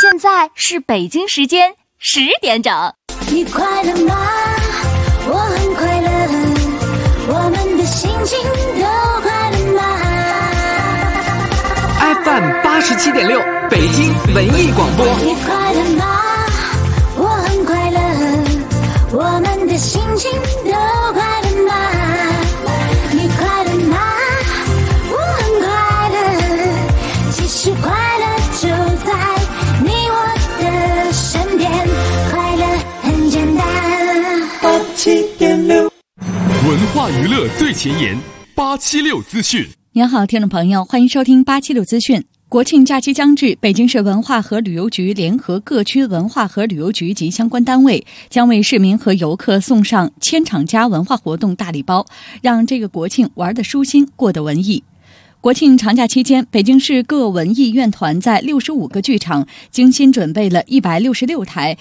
现在是北京时间10点整。 你快乐吗？我很快乐，我们的心情都快乐吗？ FM 87.6北京文艺广播。 你快乐吗？我很快乐，我们的心情都快乐吗？你快乐吗？我很快乐，其实快乐就在你我的身边，快乐很简单。 87.6文化娱乐最前沿，876资讯。 您好，听众朋友，欢迎收听876资讯。国庆假期将至，北京市文化和旅游局联合各区文化和旅游局及相关单位，将为市民和游客送上千场家文化活动大礼包，让这个国庆玩得舒心，过得文艺。国庆长假期间，北京市各文艺院团在65个剧场精心准备了166台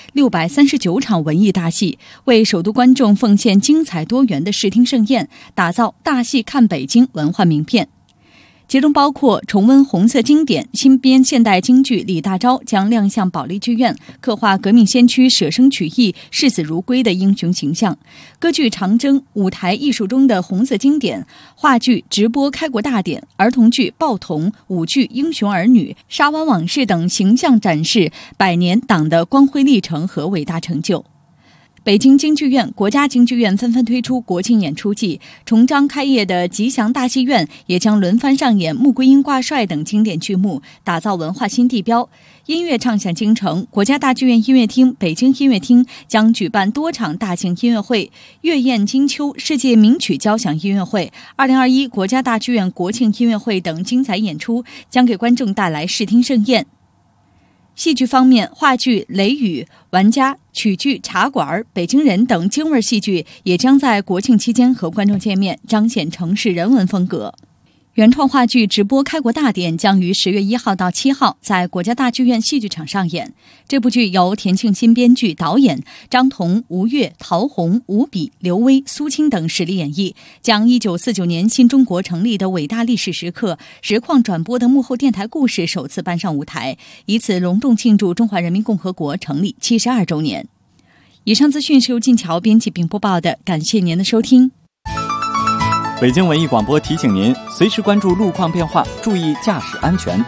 639场文艺大戏，为首都观众奉献精彩多元的视听盛宴，打造大戏看北京文化名片。其中包括重温红色经典、新编现代京剧《李大钊》将亮相保利剧院，刻画革命先驱舍生取义、视死如归的英雄形象；歌剧《长征》、舞台艺术中的红色经典、话剧直播开国大典、儿童剧《报童》、舞剧《英雄儿女》、沙湾往事等形象展示100年党的光辉历程和伟大成就。北京京剧院、国家京剧院纷纷推出国庆演出季，重张开业的吉祥大戏院也将轮番上演《穆桂英挂帅》等经典剧目，打造文化新地标。音乐畅响京城，国家大剧院音乐厅、北京音乐厅将举办多场大型音乐会，月宴金秋世界名曲交响音乐会、2021国家大剧院国庆音乐会等精彩演出，将给观众带来视听盛宴。戏剧方面，话剧《雷雨》、玩家、曲剧、茶馆、北京人等京味戏剧也将在国庆期间和观众见面，彰显城市人文风格。原创话剧直播开国大典将于10月1号到7号在国家大剧院戏剧场上演。这部剧由田庆新编剧、导演，张彤、吴越、陶虹、吴比、刘威、苏青等实力演绎，将1949年新中国成立的伟大历史时刻实况转播的幕后电台故事首次搬上舞台，以此隆重庆祝中华人民共和国成立72周年。以上资讯是由晋桥编辑并播报的，感谢您的收听。 北京文艺广播提醒您，随时关注路况变化，注意驾驶安全。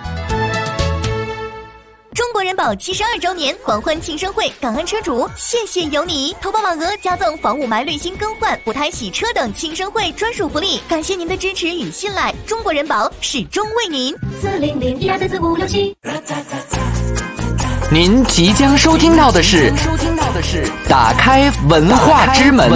中国人保72周年狂欢庆生会，感恩车主，谢谢有你！投保网额加赠房雾霾滤芯更换、补胎洗车等庆生会专属福利，感谢您的支持与信赖，中国人保始终为您。 40012344567。 您即将收听到的是打开文化之门。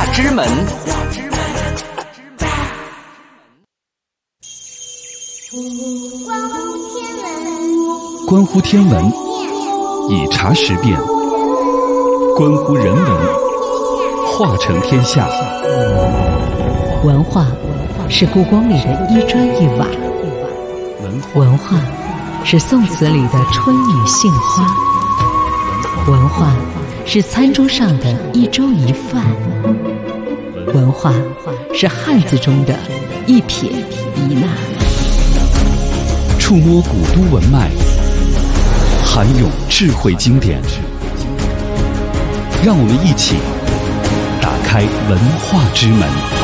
关乎天文，以察时变；关乎人文，化成天下。 文化是故宫里的一砖一瓦，文化是宋词里的春雨杏花，文化是餐桌上的一粥一饭，文化是汉字中的一撇一捺。 触摸古都文脉，涵涌智慧经典，让我们一起打开文化之门。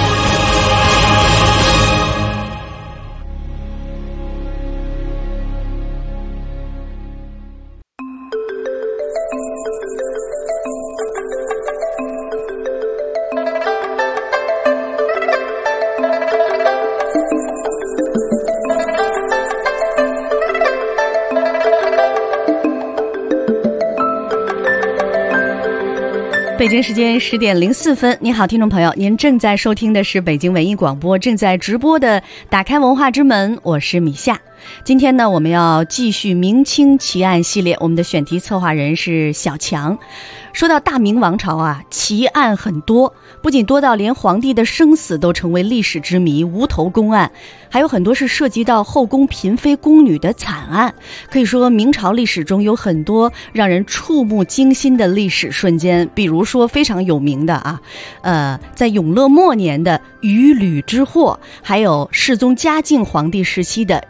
北京时间10点04分，你好，听众朋友，您正在收听的是北京文艺广播正在直播的打开文化之门，我是米夏。今天呢，我们要继续明清奇案系列，我们的选题策划人是小强。说到大明王朝啊，奇案很多，不仅多到连皇帝的生死都成为历史之谜、无头公案，还有很多是涉及到后宫嫔妃宫女的惨案。可以说明朝历史中有很多让人触目惊心的历史瞬间，比如说非常有名的在永乐末年的鱼吕之祸，还有世宗嘉靖皇帝时期的人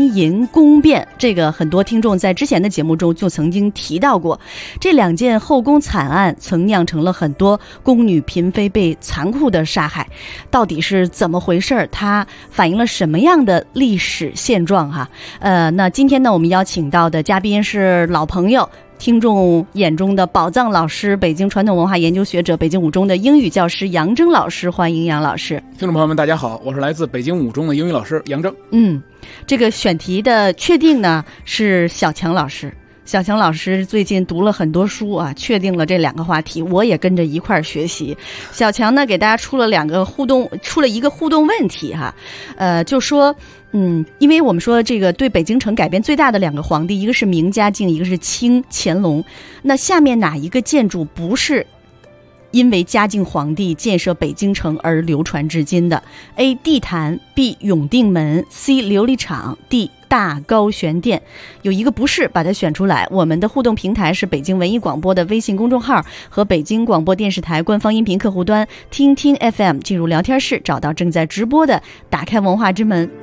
银宫变，这个很多听众在之前的节目中就曾经提到过。这2件后宫惨案曾酿成了很多宫女嫔妃被残酷的杀害，到底是怎么回事？它反映了什么样的历史现状哈？那今天呢，我们邀请到的嘉宾是老朋友，听众眼中的宝藏老师，北京传统文化研究学者，北京五中的英语教师杨铮老师，欢迎杨老师。 听众朋友们大家好，我是来自北京五中的英语老师杨铮。 这个选题的确定呢是小强老师。小强老师最近读了很多书啊，确定了这2个话题，我也跟着一块儿学习。小强呢给大家出了一个互动问题哈，就说因为我们说这个对北京城改变最大的2个皇帝，一个是明嘉靖，一个是清乾隆。那下面哪一个建筑不是因为嘉靖皇帝建设北京城而流传至今的？ A. 地坛， B. 永定门， C. 琉璃厂， D. 大高玄殿。有一个不是，把它选出来。我们的互动平台是北京文艺广播的微信公众号和北京广播电视台官方音频客户端听听 FM， 进入聊天室找到正在直播的打开文化之门。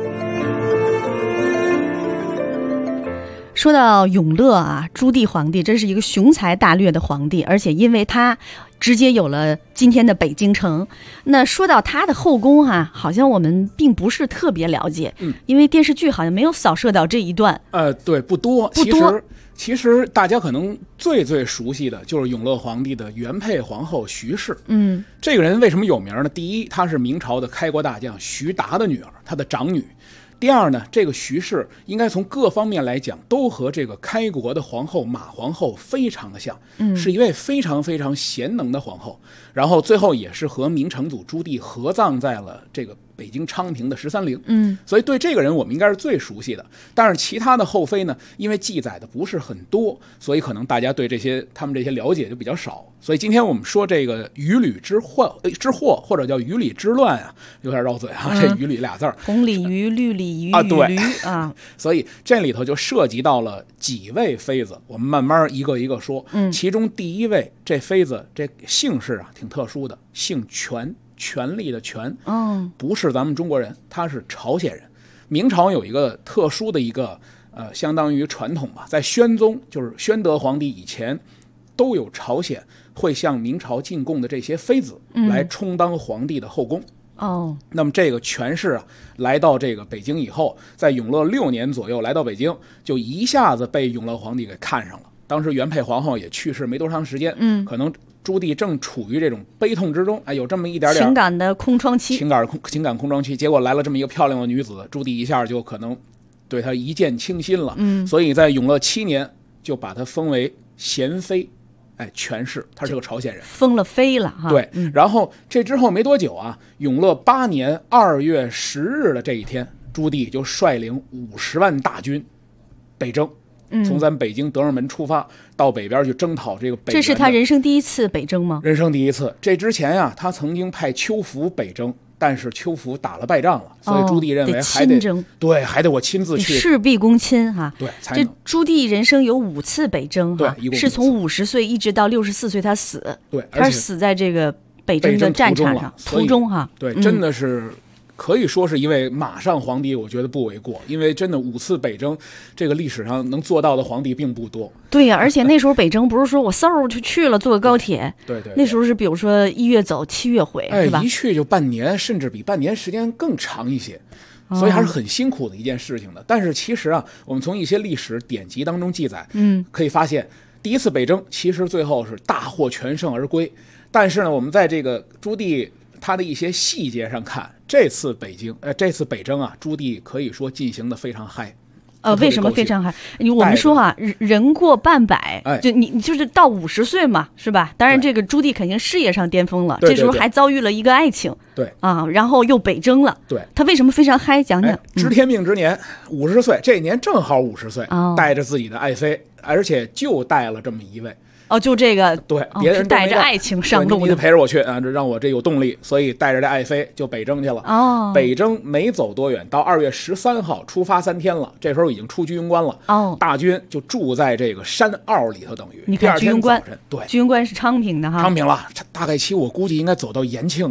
说到永乐啊，朱棣皇帝真是一个雄才大略的皇帝，而且因为他直接有了今天的北京城。那说到他的后宫好像我们并不是特别了解，因为电视剧好像没有扫射到这一段。 对，不多。其实大家可能最熟悉的就是永乐皇帝的原配皇后徐氏。这个人为什么有名呢？第一，她是明朝的开国大将徐达的女儿，她的长女。第二呢，这个徐氏应该从各方面来讲都和这个开国的皇后马皇后非常的像，是一位非常非常贤能的皇后。然后最后也是和明成祖朱棣合葬在了这个北京昌平的13陵。所以对这个人我们应该是最熟悉的。但是其他的后妃呢，因为记载的不是很多，所以可能大家对他们这些了解就比较少。所以今天我们说这个舆吕之祸，或者叫舆礼之乱啊，有点绕嘴啊，这舆礼俩字儿， 红鲤鱼、绿鲤鱼、 对啊， 所以这里头就涉及到了几位妃子，我们慢慢一个一个说。其中第一位这妃子这姓氏挺特殊的，姓权，权力的权，不是咱们中国人，他是朝鲜人。明朝有一个特殊的一个相当于传统吧，在宣宗就是宣德皇帝以前，都有朝鲜会向明朝进贡的这些妃子来充当皇帝的后宫。那么这个权氏来到这个北京以后，在永乐6年左右来到北京，就一下子被永乐皇帝给看上了。当时原配皇后也去世没多长时间，可能朱棣正处于这种悲痛之中，有这么一点情感的空窗期， 情感空窗期，结果来了这么一个漂亮的女子，朱棣一下就可能对她一见倾心了。所以在永乐7年就把她封为贤妃。权氏，他是个朝鲜人， 封了妃了哈。 对，然后这之后没多久永乐8年2月10日的这一天，朱棣就率领50万大军北征，从咱北京德胜门出发，到北边去征讨这个北。 这是他人生第一次北征吗？ 人生第一次。这之前他曾经派邱福北征，但是邱福打了败仗了，所以朱棣认为还得还得我亲自去， 事必躬亲哈。 对， 这朱棣人生有5次北征哈，对， 是从50岁一直到64岁他死。 对， 他是死在这个北征的战场上途中哈。 对，真的是。可以说是一位马上皇帝，我觉得不为过，因为真的5次北征，这个历史上能做到的皇帝并不多。 对呀，而且那时候北征不是说我嗖就去了，坐个高铁。 对， 那时候是比如说1月走7月回，是吧？ 一去就半年，甚至比半年时间更长一些，所以还是很辛苦的一件事情的。但是其实我们从一些历史典籍当中记载，可以发现第一次北征其实最后是大获全胜而归。但是呢，我们在这个朱棣他的一些细节上看，这次北征朱棣可以说进行的非常嗨。 为什么非常嗨？我们说人过半百，就你就是到50岁嘛，是吧？当然，这个朱棣肯定事业上巅峰了，这时候还遭遇了一个爱情， 对然后又北征了， 对， 他为什么非常嗨？讲讲。 知天命之年，50岁，这一年正好50岁，带着自己的爱妃，而且就带了这么一位。 就这个对，别人带着爱情上路的， 你得陪着我去这让我这有动力，所以带着这爱妃就北征去了。北征没走多远，到2月13号出发3天了，这时候已经出居庸关了。大军就住在这个山坳里头，等于第二天早晨。对， 居庸关是昌平的哈。 昌平了，大概期我估计应该走到延庆了。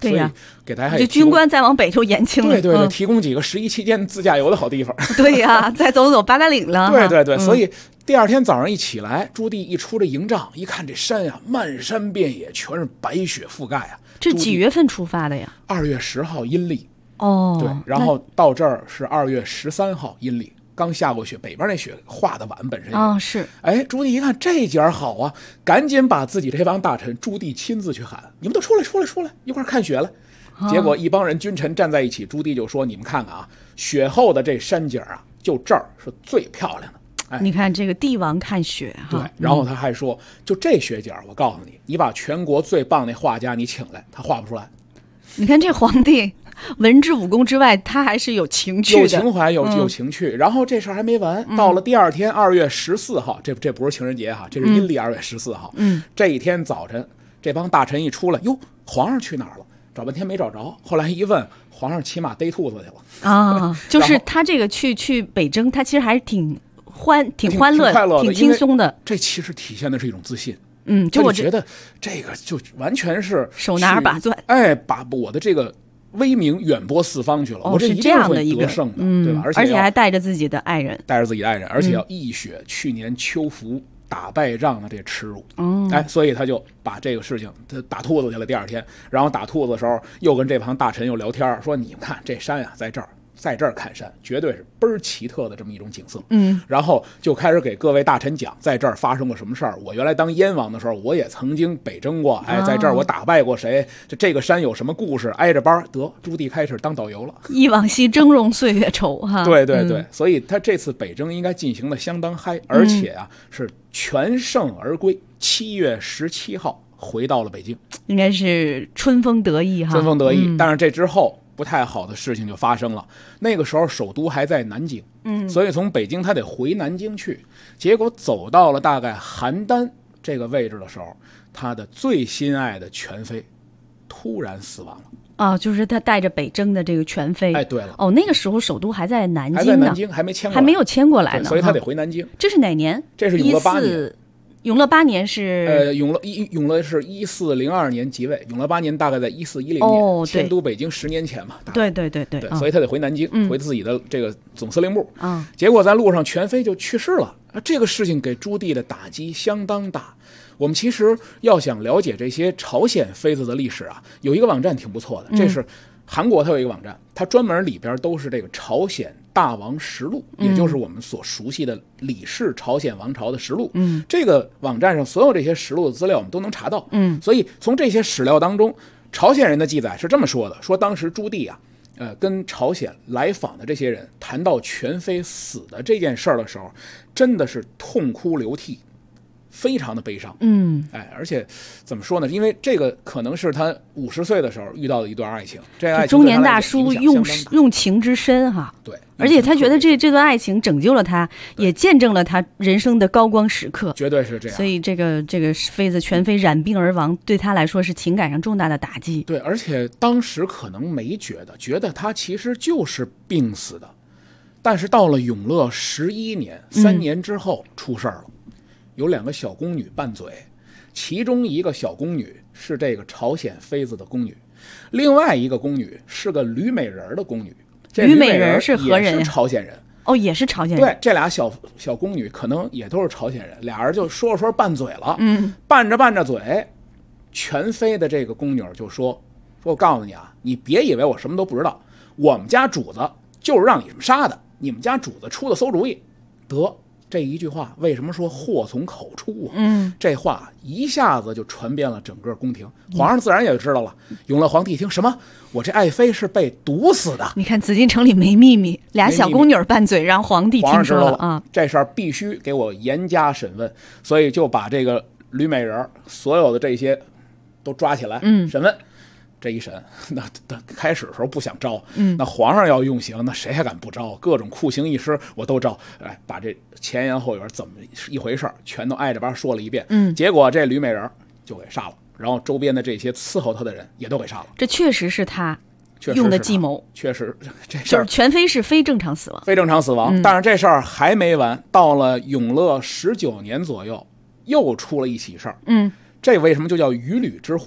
对呀， 给大家就军官再往北就延庆了。 对，提供几个11期间自驾游的好地方。 对呀，再走走八达岭了。 对，所以第二天早上一起来，朱棣一出这营帐，一看这山呀，漫山遍野，全是白雪覆盖啊。 这几月份出发的呀 ？2月10号阴历。 哦， 对，然后到这儿是2月13号阴历。刚下过雪，北边那雪化的晚，本身是。 哎，朱棣一看这家好啊，赶紧把自己这帮大臣，朱棣亲自去喊：“你们都出来，一块看雪来。”结果一帮人君臣站在一起，朱棣就说：“你们看看啊，雪后的这山景啊，就这儿是最漂亮的。”哎， 你看这个帝王看雪对，然后他还说：“就这雪景，我告诉你，你把全国最棒那画家你请来，他画不出来。” 你看这皇帝文治武功之外，他还是有情趣的， 有情怀，有情趣。然后这事儿还没完，到了第二天2月14号，这不是情人节哈，这是阴历2月14号。这一天早晨，这帮大臣一出来，哟，皇上去哪儿了？找半天没找着，后来一问，皇上骑马逮兔子去了啊！就是他这个去北征，他其实还是挺欢乐、 快乐的、 挺轻松的。 这其实体现的是一种自信。 就我觉得这个就完全是手拿把攥， 哎，把我的这个威名远播四方去了。我这一定会得胜的，对吧？ 而且还带着自己的爱人， 而且要一雪去年秋服打败仗的这耻辱。哎，所以他就把这个事情，他打兔子去了。第二天，然后打兔子的时候，又跟这帮大臣又聊天，说：“你们看这山呀，在这儿看山，绝对是倍儿奇特的这么一种景色。”然后就开始给各位大臣讲，在这儿发生过什么事儿。我原来当燕王的时候，我也曾经北征过，哎，在这儿我打败过谁？这个山有什么故事？挨着班得，朱棣开始当导游了。 忆往昔峥嵘岁月稠哈。 对，所以他这次北征应该进行的相当嗨，而且啊是全胜而归。7月17号回到了北京， 应该是春风得意哈。 春风得意，但是这之后不太好的事情就发生了。那个时候首都还在南京，所以从北京他得回南京去。结果走到了大概邯郸这个位置的时候，他的最心爱的权妃突然死亡了。 就是他带着北征的这个权妃。 哎，对了， 那个时候首都还在南京呢， 还在南京，还没有迁过来呢， 所以他得回南京。 这是哪年？ 这是永乐8年。 永乐8年是永乐是1402年即位，永乐8年大概在1410年，迁都北京10年前嘛。 对， 所以他得回南京，回自己的这个总司令部。结果在路上权妃就去世了，这个事情给朱棣的打击相当大。我们其实要想了解这些朝鲜妃子的历史啊，有一个网站挺不错的，这是韩国，它有一个网站，它专门里边都是这个朝鲜大王实录，也就是我们所熟悉的李氏朝鲜王朝的实录。这个网站上所有这些实录的资料我们都能查到。所以从这些史料当中，朝鲜人的记载是这么说的：说当时朱棣啊，跟朝鲜来访的这些人谈到权妃死的这件事儿的时候，真的是痛哭流涕。非常的悲伤，而且怎么说呢？因为这个可能是他50岁的时候遇到的一段爱情，这个爱情中年大叔用情之深哈。 对， 而且他觉得这段爱情拯救了他，也见证了他人生的高光时刻， 绝对是这样。 所以这个妃子权妃染病而亡，对他来说是情感上重大的打击。 对，而且当时可能没觉得他其实就是病死的，但是到了永乐11年，3年之后出事儿了。有2个小宫女拌嘴，其中一个小宫女是这个朝鲜妃子的宫女，另外一个宫女是个吕美人的宫女。 吕美人是何人呀？ 也是朝鲜人。 也是朝鲜人。 对，这俩小宫女可能也都是朝鲜人，俩人就说拌嘴了。拌着嘴，权妃的这个宫女就说我告诉你啊，你别以为我什么都不知道，我们家主子就是让你们杀的，你们家主子出的馊主意。得。这一句话为什么说祸从口出啊？这话一下子就传遍了整个宫廷，皇上自然也知道了。永乐皇帝一听，什么？我这爱妃是被毒死的？ 你看紫禁城里没秘密，俩小宫女拌嘴，让皇帝听说了啊！ 这事儿必须给我严加审问，所以就把这个吕美人所有的这些都抓起来审问。这一审，那开始的时候不想招，那皇上要用刑，那谁还敢不招？各种酷刑一施我都招，哎，把这前言后语怎么一回事全都挨着班说了一遍。结果这吕美人就给杀了，然后周边的这些伺候他的人也都给杀了。 这确实是他用的计谋， 确实这事就是权妃是非正常死亡， 非正常死亡。但是这事儿还没完，到了永乐19年左右，又出了一起事儿。这为什么就叫鱼吕之祸呢？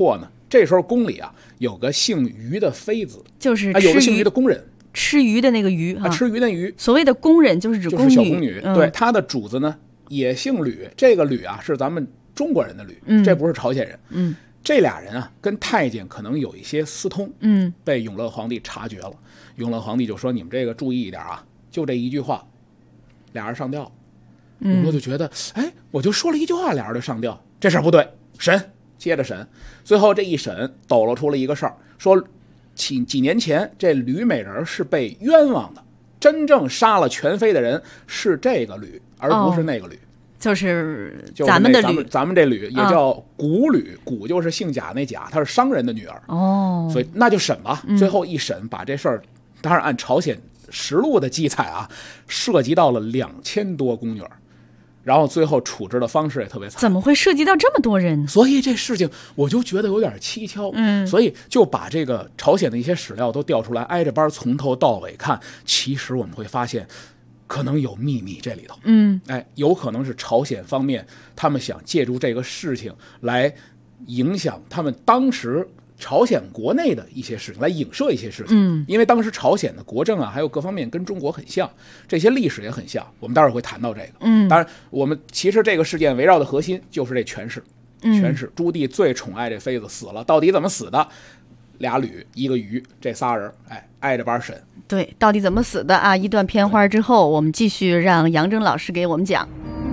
这时候宫里啊有个姓于的妃子， 就是有个姓于的工人， 吃鱼的那个鱼啊， 吃鱼的鱼。 所谓的工人就是指宫女， 就是小宫女。对，她的主子呢也姓吕，这个吕啊是咱们中国人的吕，这不是朝鲜人。这俩人啊跟太监可能有一些私通，被永乐皇帝察觉了。永乐皇帝就说：“你们这个注意一点啊，就这一句话，俩人上吊。”永乐就觉得，哎，我就说了一句话，俩人就上吊，这事儿不对，审，接着审。最后这一审抖露出了一个事儿，说几年前这吕美人是被冤枉的，真正杀了全妃的人是这个吕，而不是那个吕。 就是咱们的吕， 咱们这吕也叫古吕，古就是姓贾那贾，她是商人的女儿。所以那就审吧。最后一审，把这事儿，当然按朝鲜实录的记载啊，涉及到了2000多宫女，然后最后处置的方式也特别惨。 怎么会涉及到这么多人？ 所以这事情我就觉得有点蹊跷。所以就把这个朝鲜的一些史料都调出来，挨着班从头到尾看。其实我们会发现，可能有秘密这里头。有可能是朝鲜方面他们想借助这个事情来影响他们当时朝鲜国内的一些事情，来影射一些事情。因为当时朝鲜的国政啊，还有各方面跟中国很像，这些历史也很像。我们待会儿会谈到这个。当然，我们其实这个事件围绕的核心就是这权势。朱棣最宠爱这妃子死了，到底怎么死的？俩吕一个于，这仨人挨着班审。 对，到底怎么死的啊？一段片花之后，我们继续让杨铮老师给我们讲。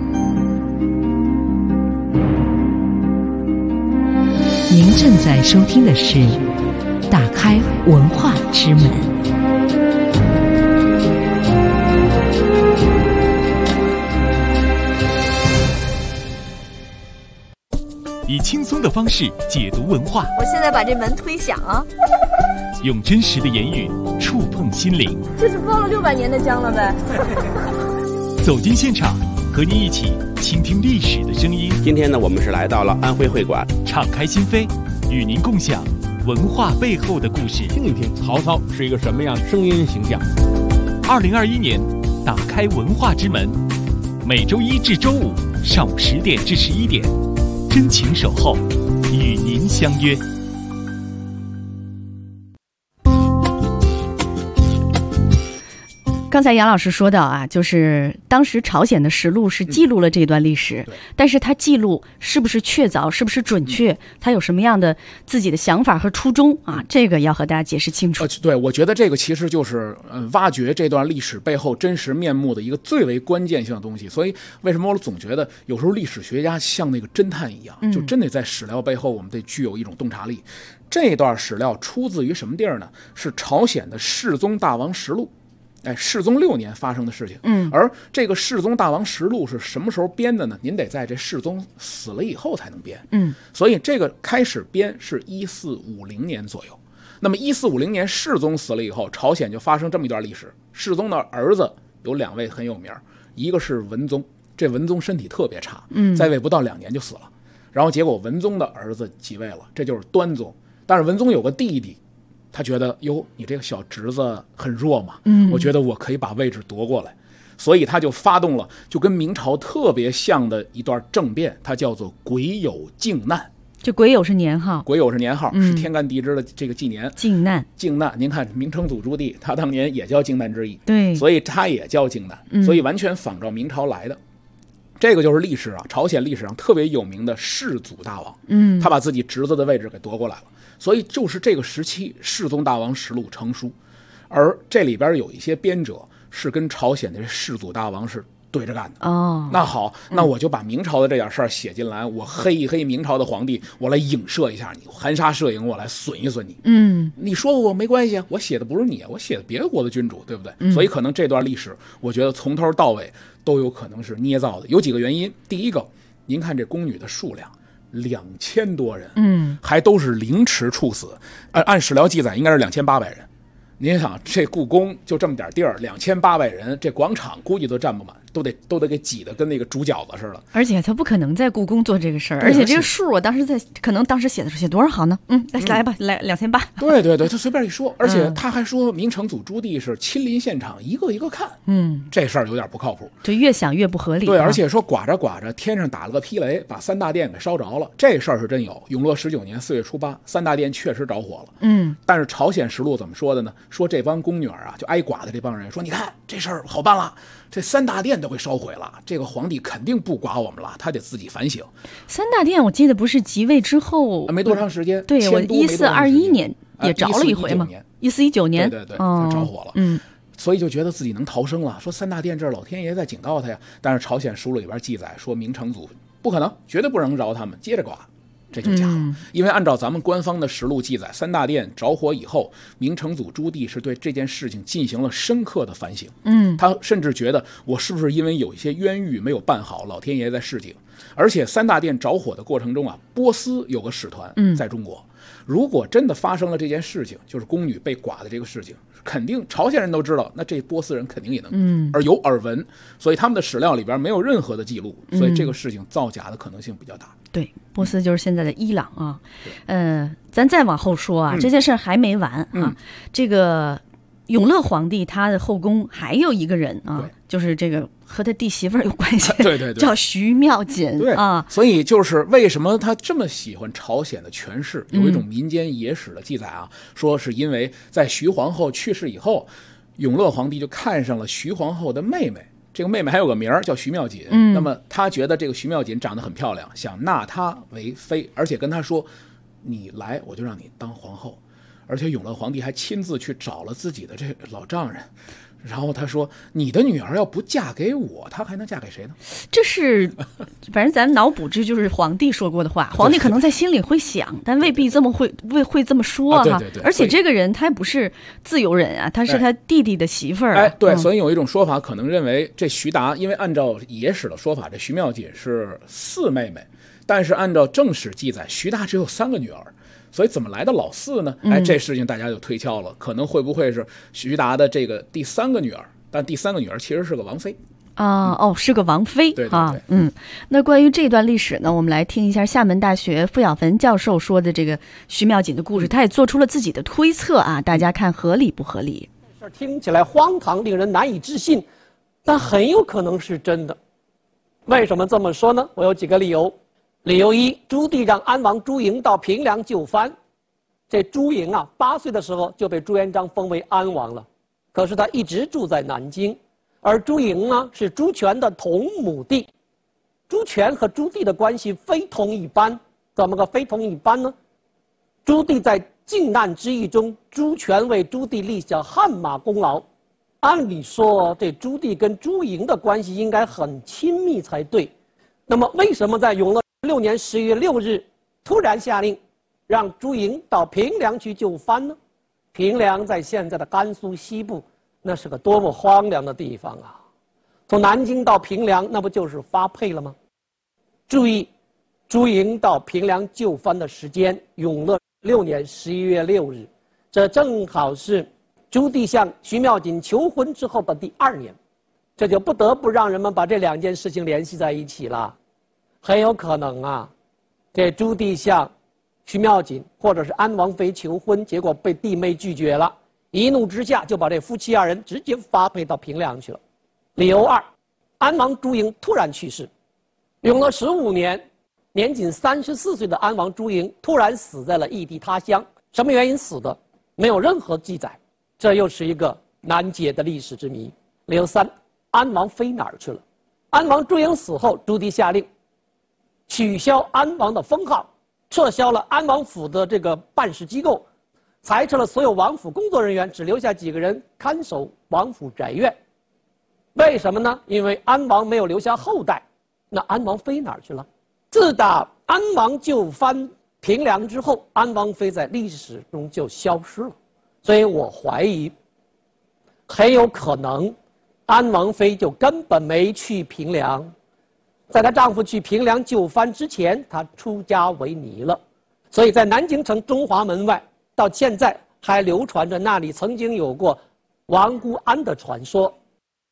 您正在收听的是《打开文化之门》。 以轻松的方式解读文化。 我现在把这门推响啊！ 用真实的言语触碰心灵。 这是包了600年的浆了呗！ 走进现场，和你一起倾听历史的声音。 今天呢，我们是来到了安徽会馆， 敞开心扉，与您共享文化背后的故事。 听一听曹操是一个什么样的声音形象。 2021年，打开文化之门，每周一至周五上午10点至11点，真情守候，与您相约。 刚才杨老师说到啊，就是当时朝鲜的实录是记录了这段历史，但是他记录是不是确凿，是不是准确，他有什么样的自己的想法和初衷啊？这个要和大家解释清楚。 对，我觉得这个其实就是挖掘这段历史背后真实面目的一个最为关键性的东西。所以为什么我总觉得有时候历史学家像那个侦探一样，就真得在史料背后我们得具有一种洞察力。这段史料出自于什么地儿呢？是朝鲜的世宗大王实录。世宗6年发生的事情。而这个世宗大王实录是什么时候编的呢？您得在这世宗死了以后才能编。所以这个开始编是1450年左右。那么1450年世宗死了以后，朝鲜就发生这么一段历史。世宗的儿子有2位很有名，一个是文宗，这文宗身体特别差，在位不到2年就死了。然后结果文宗的儿子即位了，这就是端宗。但是文宗有个弟弟，他觉得哟，你这个小侄子很弱嘛，我觉得我可以把位置夺过来，所以他就发动了就跟明朝特别像的一段政变，它叫做癸酉靖难。 这癸酉是年号， 癸酉是年号，是天干地支的这个纪年。 靖难， 靖难，您看明成祖朱棣，他当年也叫靖难之役， 对， 所以他也叫靖难，所以完全仿照明朝来的。这个就是历史啊，朝鲜历史上特别有名的世祖大王，他把自己侄子的位置给夺过来了。所以就是这个时期世宗大王实录成书，而这里边有一些编者是跟朝鲜的世祖大王是对着干的。那好，那我就把明朝的这点事儿写进来，我黑一黑明朝的皇帝，我来影射一下你，含沙射影，我来损一损你。你说我没关系啊，我写的不是你，我写的别的国的君主，对不对？所以可能这段历史我觉得从头到尾都有可能是捏造的。有几个原因，第一个，您看这宫女的数量2000多人，还都是凌迟处死。按史料记载应该是2800人。您想这故宫就这么点地儿，2800人，这广场估计都站不满， 都得给挤得跟那个煮饺子似的。 而且他不可能在故宫做这个事儿，而且这个数我当时可能当时写的是写多少行呢？来吧，来2800。 对，他随便一说，而且他还说明成祖朱棣是亲临现场，一个一个看。这事儿有点不靠谱， 就越想越不合理。 对，而且说刮着天上打了个霹雷，把三大殿给烧着了，这事儿是真有。永乐19年4月初8，三大殿确实着火了。但是朝鲜实录怎么说的呢？说这帮宫女啊，就挨剐的这帮人说，你看这事儿好办了，这三大殿都给烧毁了，这个皇帝肯定不剐我们了，他得自己反省。 三大殿我记得不是即位之后没多长时间， 对，我1421年也着了一回嘛，1419年， 对，就着火了。所以就觉得自己能逃生了，说三大殿这儿老天爷在警告他呀。但是朝鲜实录里边记载说，明成祖不可能，绝对不能饶他们，接着剐。这就假了，因为按照咱们官方的实录记载，三大殿着火以后，明成祖朱棣是对这件事情进行了深刻的反省。他甚至觉得我是不是因为有一些冤狱没有办好，老天爷在示警。而且三大殿着火的过程中啊，波斯有个使团在中国。如果真的发生了这件事情，就是宫女被剐的这个事情，肯定朝鲜人都知道，那这波斯人肯定也能有耳闻，所以他们的史料里边没有任何的记录，所以这个事情造假的可能性比较大。 对，波斯就是现在的伊朗啊。咱再往后说啊，这件事儿还没完啊。这个永乐皇帝他的后宫还有一个人啊，就是这个和他弟媳妇儿有关系， 对， 叫徐妙锦啊。 所以就是为什么他这么喜欢朝鲜的权势，有一种民间野史的记载啊，说是因为在徐皇后去世以后，永乐皇帝就看上了徐皇后的妹妹。这个妹妹还有个名儿叫徐妙锦，那么他觉得这个徐妙锦长得很漂亮，想纳她为妃，而且跟他说，你来我就让你当皇后。而且永乐皇帝还亲自去找了自己的这个老丈人，然后他说，你的女儿要不嫁给我，她还能嫁给谁呢？ 这是反正咱脑补，这就是皇帝说过的话，皇帝可能在心里会想，但未必这么会这么说哈。 对， 而且这个人他也不是自由人啊，他是他弟弟的媳妇儿。 对，所以有一种说法可能认为这徐达，因为按照野史的说法，这徐妙锦是4妹妹，但是按照正史记载，徐达只有3个女儿。所以怎么来的老4呢？这事情大家就推敲了，可能会不会是徐达的这个第3个女儿？但第3个女儿其实是个王妃啊，是个王妃。 对， 那关于这段历史呢，我们来听一下厦门大学傅晓汾教授说的这个徐妙锦的故事，他也做出了自己的推测啊，大家看合理不合理？ 这事听起来荒唐，令人难以置信，但很有可能是真的。为什么这么说呢？我有几个理由。理由1，朱棣让安王朱莹到平凉就藩。这朱莹啊，8岁的时候就被朱元璋封为安王了，可是他一直住在南京。而朱莹呢，是朱权的同母弟，朱权和朱棣的关系非同一般。怎么个非同一般呢？朱棣在靖难之役中，朱权为朱棣立下汗马功劳，按理说这朱棣跟朱莹的关系应该很亲密才对。那么为什么在永乐6年11月6日突然下令让朱莹到平凉去就藩呢？平凉在现在的甘肃西部，那是个多么荒凉的地方啊！从南京到平凉，那不就是发配了吗？注意，朱莹到平凉就藩的时间，永乐6年11月6日，这正好是朱棣向徐妙锦求婚之后的第2年，这就不得不让人们把这2件事情联系在一起了。很有可能啊，这朱棣向徐妙锦或者是安王妃求婚，结果被弟妹拒绝了，一怒之下就把这夫妻2人直接发配到平凉去了。理由2，安王朱莹突然去世，永乐15年，年仅34岁的安王朱莹突然死在了异地他乡，什么原因死的？没有任何记载，这又是一个难解的历史之谜。理由3，安王妃哪儿去了？安王朱莹死后，朱棣下令取消安王的封号，撤销了安王府的这个办事机构，裁撤了所有王府工作人员，只留下几个人看守王府宅院。为什么呢？因为安王没有留下后代，那安王妃哪儿去了？自打安王就藩平凉之后，安王妃在历史中就消失了，所以我怀疑，很有可能安王妃就根本没去平凉。在她丈夫去平凉就藩之前，她出家为尼了，所以在南京城中华门外，到现在还流传着那里曾经有过王姑庵的传说。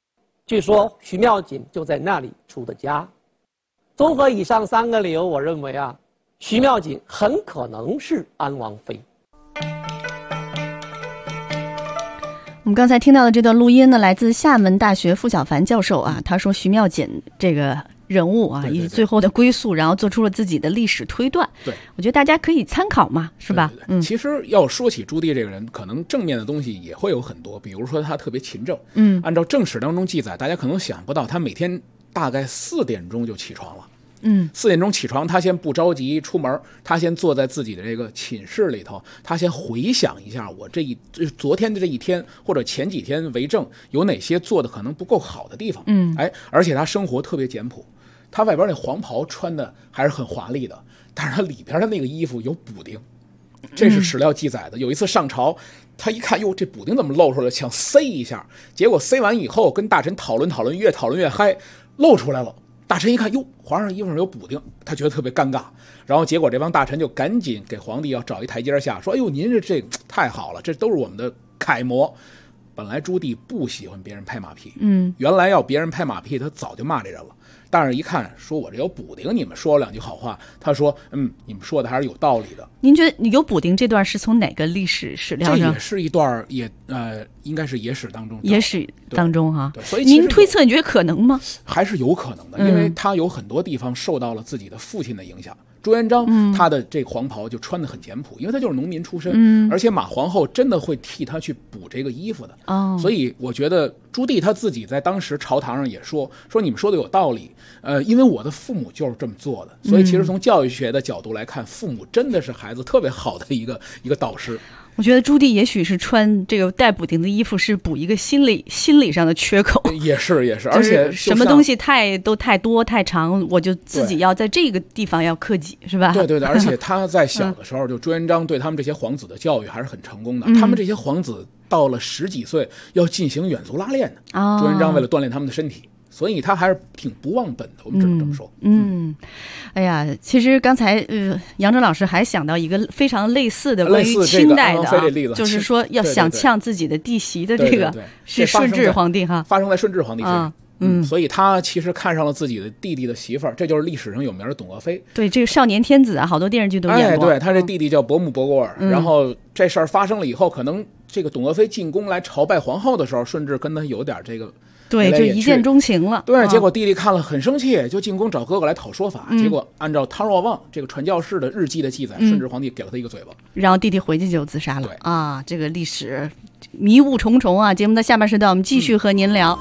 据说徐妙锦就在那里出的家。综合以上3个理由，我认为啊，徐妙锦很可能是安王妃。 我们刚才听到的这段录音呢，来自厦门大学傅小凡教授啊，他说徐妙锦这个人物啊，以最后的归宿，然后做出了自己的历史推断。 对， 我觉得大家可以参考嘛，是吧？ 其实要说起朱棣这个人，可能正面的东西也会有很多，比如说他特别勤政。按照正史当中记载，大家可能想不到，他每天大概4点钟就起床了。4点钟起床，他先不着急出门，他先坐在自己的这个寝室里头，他先回想一下我昨天的这一天或者前几天为政有哪些做的可能不够好的地方。而且他生活特别简朴，他外边那黄袍穿的还是很华丽的，但是他里边的那个衣服有补丁，这是史料记载的。有一次上朝，他一看，哟，这补丁怎么露出来，想塞一下，结果塞完以后跟大臣讨论，越讨论越嗨，露出来了。大臣一看，哟，皇上衣服上有补丁，他觉得特别尴尬。然后结果这帮大臣就赶紧给皇帝要找一台阶下，说：“哎呦，您这太好了，这都是我们的楷模。”本来朱棣不喜欢别人拍马屁，原来要别人拍马屁，他早就骂这人了。但是一看说我这有补丁，你们说了2句好话，他说你们说的还是有道理的。 您觉得有补丁这段是从哪个历史史料上？ 这也是一段应该是野史当中。 野史当中哈， 对，所以您推测你觉得可能吗？ 还是有可能的，因为他有很多地方受到了自己的父亲的影响。朱元璋他的这个黄袍就穿得很简朴，因为他就是农民出身，而且马皇后真的会替他去补这个衣服的。所以我觉得朱棣他自己在当时朝堂上也说你们说的有道理，因为我的父母就是这么做的，所以其实从教育学的角度来看，父母真的是孩子特别好的一个导师。 我觉得朱棣也许是穿这个带补丁的衣服，是补一个心理上的缺口。 也是，而且什么东西太多太长，我就自己要在这个地方要克己，是吧？ 对，而且他在小的时候，就朱元璋对他们这些皇子的教育还是很成功的。他们这些皇子到了10几岁要进行远足拉练的，朱元璋为了锻炼他们的身体。所以他还是挺不忘本的，我们只能这么说。 哎呀，其实刚才杨哲老师还想到一个非常类似的关于清代的就是说要想呛自己的弟媳的这个是顺治皇帝哈， 发生在顺治皇帝身上。所以他其实看上了自己的弟弟的媳妇儿，这就是历史上有名的董鄂妃。 对，这个少年天子啊，好多电视剧都演过。 对，他这弟弟叫伯木博果尔。然后这事儿发生了以后，可能这个董鄂妃进宫来朝拜皇后的时候，顺治跟他有点这个。 对，就一见钟情了。 对，结果弟弟看了很生气，就进宫找哥哥来讨说法。结果按照汤若望这个传教士的日记的记载，顺治皇帝给了他一个嘴巴， 然后弟弟回去就自杀了。啊，这个历史迷雾重重啊！节目的下半时段，我们继续和您聊。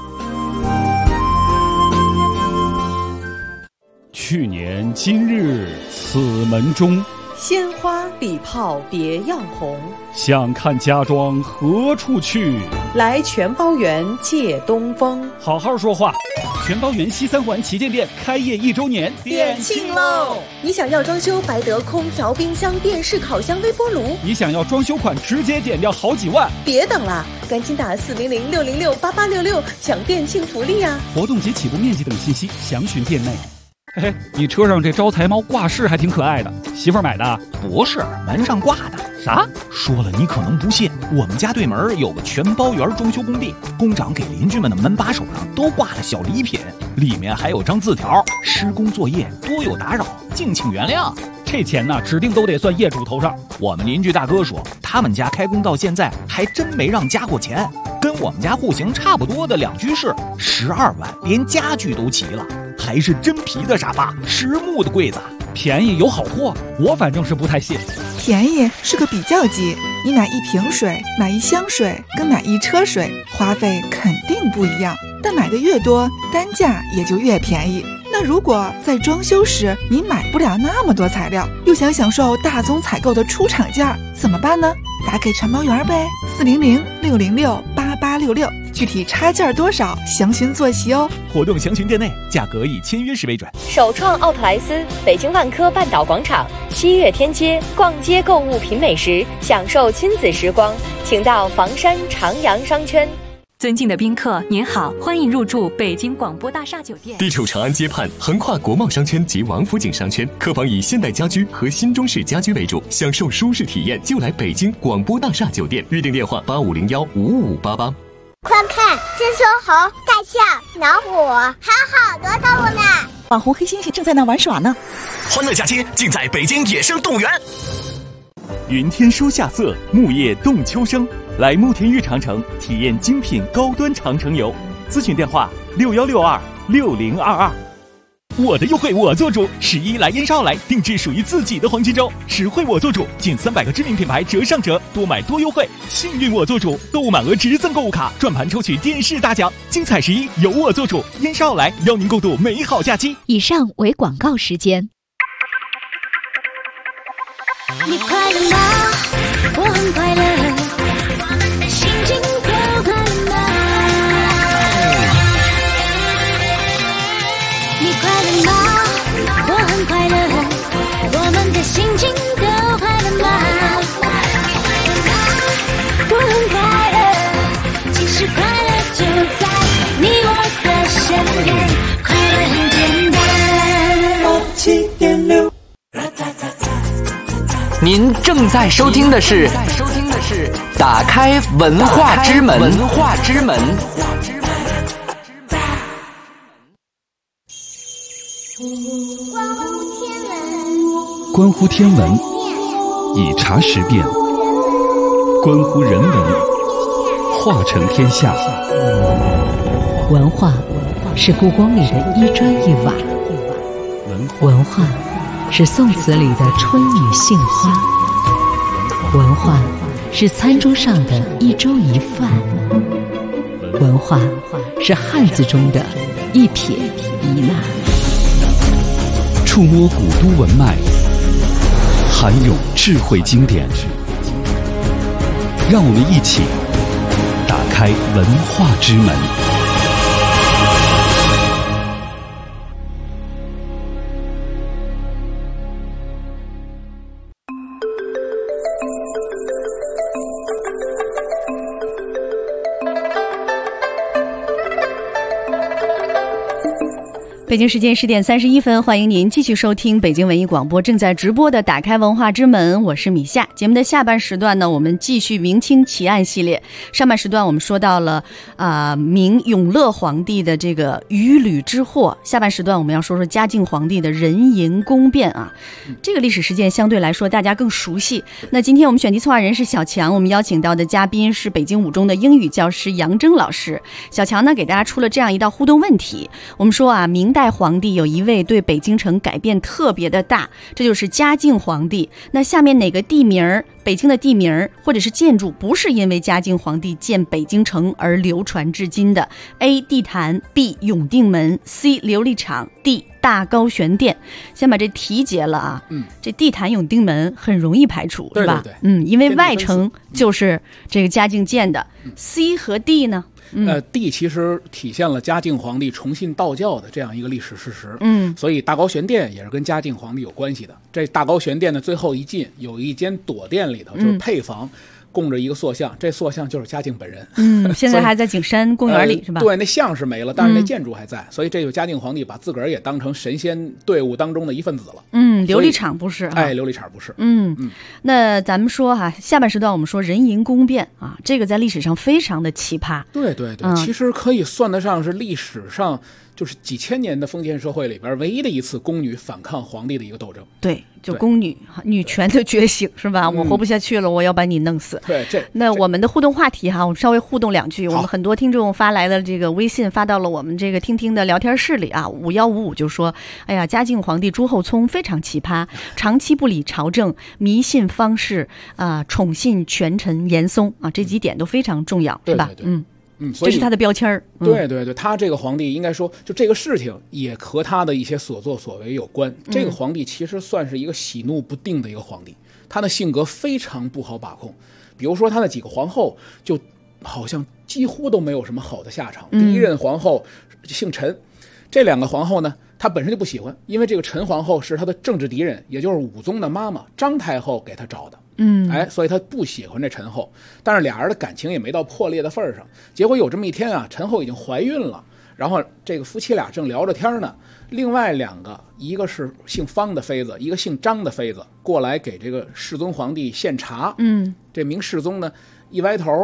去年今日此门中， 鲜花礼炮别样红。 想看家庄何处去？ 来全包园借东风。 好好说话。全包园西3环旗舰店开业1周年， 点庆喽！你想要装修白得空调、冰箱、电视、烤箱、微波炉？ 你想要装修款直接减掉好几万？ 别等了，赶紧打400-606-8866抢店庆福利呀！ 活动及起步面积等信息详询店内。嘿，你车上这招财猫挂饰还挺可爱的，媳妇儿买的？ 不是，门上挂的。 啥？ 说了你可能不信，我们家对门有个全包园装修工地，工长给邻居们的门把手上都挂了小礼品，里面还有张字条：施工作业多有打扰，敬请原谅。 这钱呢，指定都得算业主头上。 我们邻居大哥说，他们家开工到现在还真没让加过钱，跟我们家户型差不多的2居室，12万，连家具都齐了，还是真皮的沙发，实木的柜子， 便宜有好货，我反正是不太信。 便宜是个比较级，你买1瓶水，买1箱水，跟买1车水，花费肯定不一样，但买的越多，单价也就越便宜。那如果在装修时你买不了那么多材料，又想享受大宗采购的出厂价，怎么办呢？打给全包园呗，400-606-8866，具体差价多少，详询坐席哦。 活动详询店内，价格以签约时为准。 首创奥特莱斯，北京万科半岛广场7月天街，逛街购物品美食，享受亲子时光，请到房山长阳商圈。 尊敬的宾客，您好，欢迎入住北京广播大厦酒店。 地处长安街畔，横跨国贸商圈及王府井商圈，客房以现代家居和新中式家居为主，享受舒适体验就来北京广播大厦酒店。预订电话8501-55588。 快看，这是猴、大象、老虎，还有好多动物呢。 网红黑猩猩正在那玩耍呢。 欢乐假期尽在北京野生动物园。 云天书夏色，木叶动秋生。来慕田峪长城体验精品高端长城游。咨询电话61626022。 我的优惠我做主，11来燕烧来，定制属于自己的黄金周，实惠我做主，近300个知名品牌折上折，多买多优惠，幸运我做主，购物满额直赠购物卡，转盘抽取电视大奖，精彩11由我做主，燕烧来邀您共度美好假期。 以上为广告时间。 你快乐吗？我很快乐，心情都快乐吗？你快乐吗？我很快乐，我们的心情都快乐吗？我很快乐，其实快乐就在你我的身边，快乐很简单。87.6。 您正在收听的是打开文化之门。 关乎天文，以察时变；关乎人文，化成天下。 文化是故宫里的一砖一瓦，文化是宋词里的春雨杏花，文化是餐桌上的一粥一饭，文化是汉字中的一撇一捺。 触摸古都文脉，涵咏智慧经典，让我们一起打开文化之门。 北京时间10点31分，欢迎您继续收听北京文艺广播正在直播的打开文化之门，我是米夏。节目的下半时段呢，我们继续明清奇案系列。上半时段我们说到了明永乐皇帝的这个渔旅之祸，下半时段我们要说说嘉靖皇帝的人淫宫变啊。这个历史事件相对来说大家更熟悉。那今天我们选题策划人是小强，我们邀请到的嘉宾是北京五中的英语教师杨铮老师。小强呢给大家出了这样一道互动问题，我们说啊，明代皇帝有一位对北京城改变特别的大，这就是嘉靖皇帝。那下面哪个地名，北京的地名或者是建筑不是因为嘉靖皇帝建北京城而流传至今的？ A. 地坛， B. 永定门， C. 琉璃厂， D. 大高玄殿。先把这题解了啊。这地坛永定门很容易排除，是吧？对，因为外城就是这个嘉靖建的。C 和 D 呢 D 其实体现了嘉靖皇帝崇信道教的这样一个历史事实。所以大高玄殿也是跟嘉靖皇帝有关系的。这大高玄殿的最后一进有一间垛殿里头，就是配房，供着一个塑像，这塑像就是嘉靖本人。 现在还在景山公园里，是吧？ 对，那像是没了，但是那建筑还在，所以这就嘉靖皇帝把自个儿也当成神仙队伍当中的一份子了。 琉璃厂不是， 琉璃厂不是。 那咱们说哈，下半时段我们说人淫宫变啊，这个在历史上非常的奇葩。对， 其实可以算得上是历史上就是几千年的封建社会里边唯一的一次宫女反抗皇帝的一个斗争。 对，就宫女女权的觉醒，是吧？我活不下去了，我要把你弄死。 对， 那我们的互动话题哈，我们稍微互动两句。我们很多听众发来了这个微信，发到了我们这个听听的聊天室里啊。5155就说：“哎呀，嘉靖皇帝朱厚熜非常奇葩，长期不理朝政，迷信方士宠信权臣严嵩啊，这几点都非常重要，是吧？”这是他的标签儿。 对，他这个皇帝应该说，就这个事情也和他的一些所作所为有关。这个皇帝其实算是一个喜怒不定的一个皇帝，他的性格非常不好把控。比如说他的几个皇后，就好像几乎都没有什么好的下场。第一任皇后姓陈，这两个皇后呢，他本身就不喜欢，因为这个陈皇后是他的政治敌人，也就是武宗的妈妈张太后给他找的。所以他不喜欢这陈后，但是俩人的感情也没到破裂的份上。结果有这么一天啊，陈后已经怀孕了，然后这个夫妻俩正聊着天呢，另外两个，一个是姓方的妃子，一个姓张的妃子，过来给这个世宗皇帝献茶。这明世宗呢一歪头，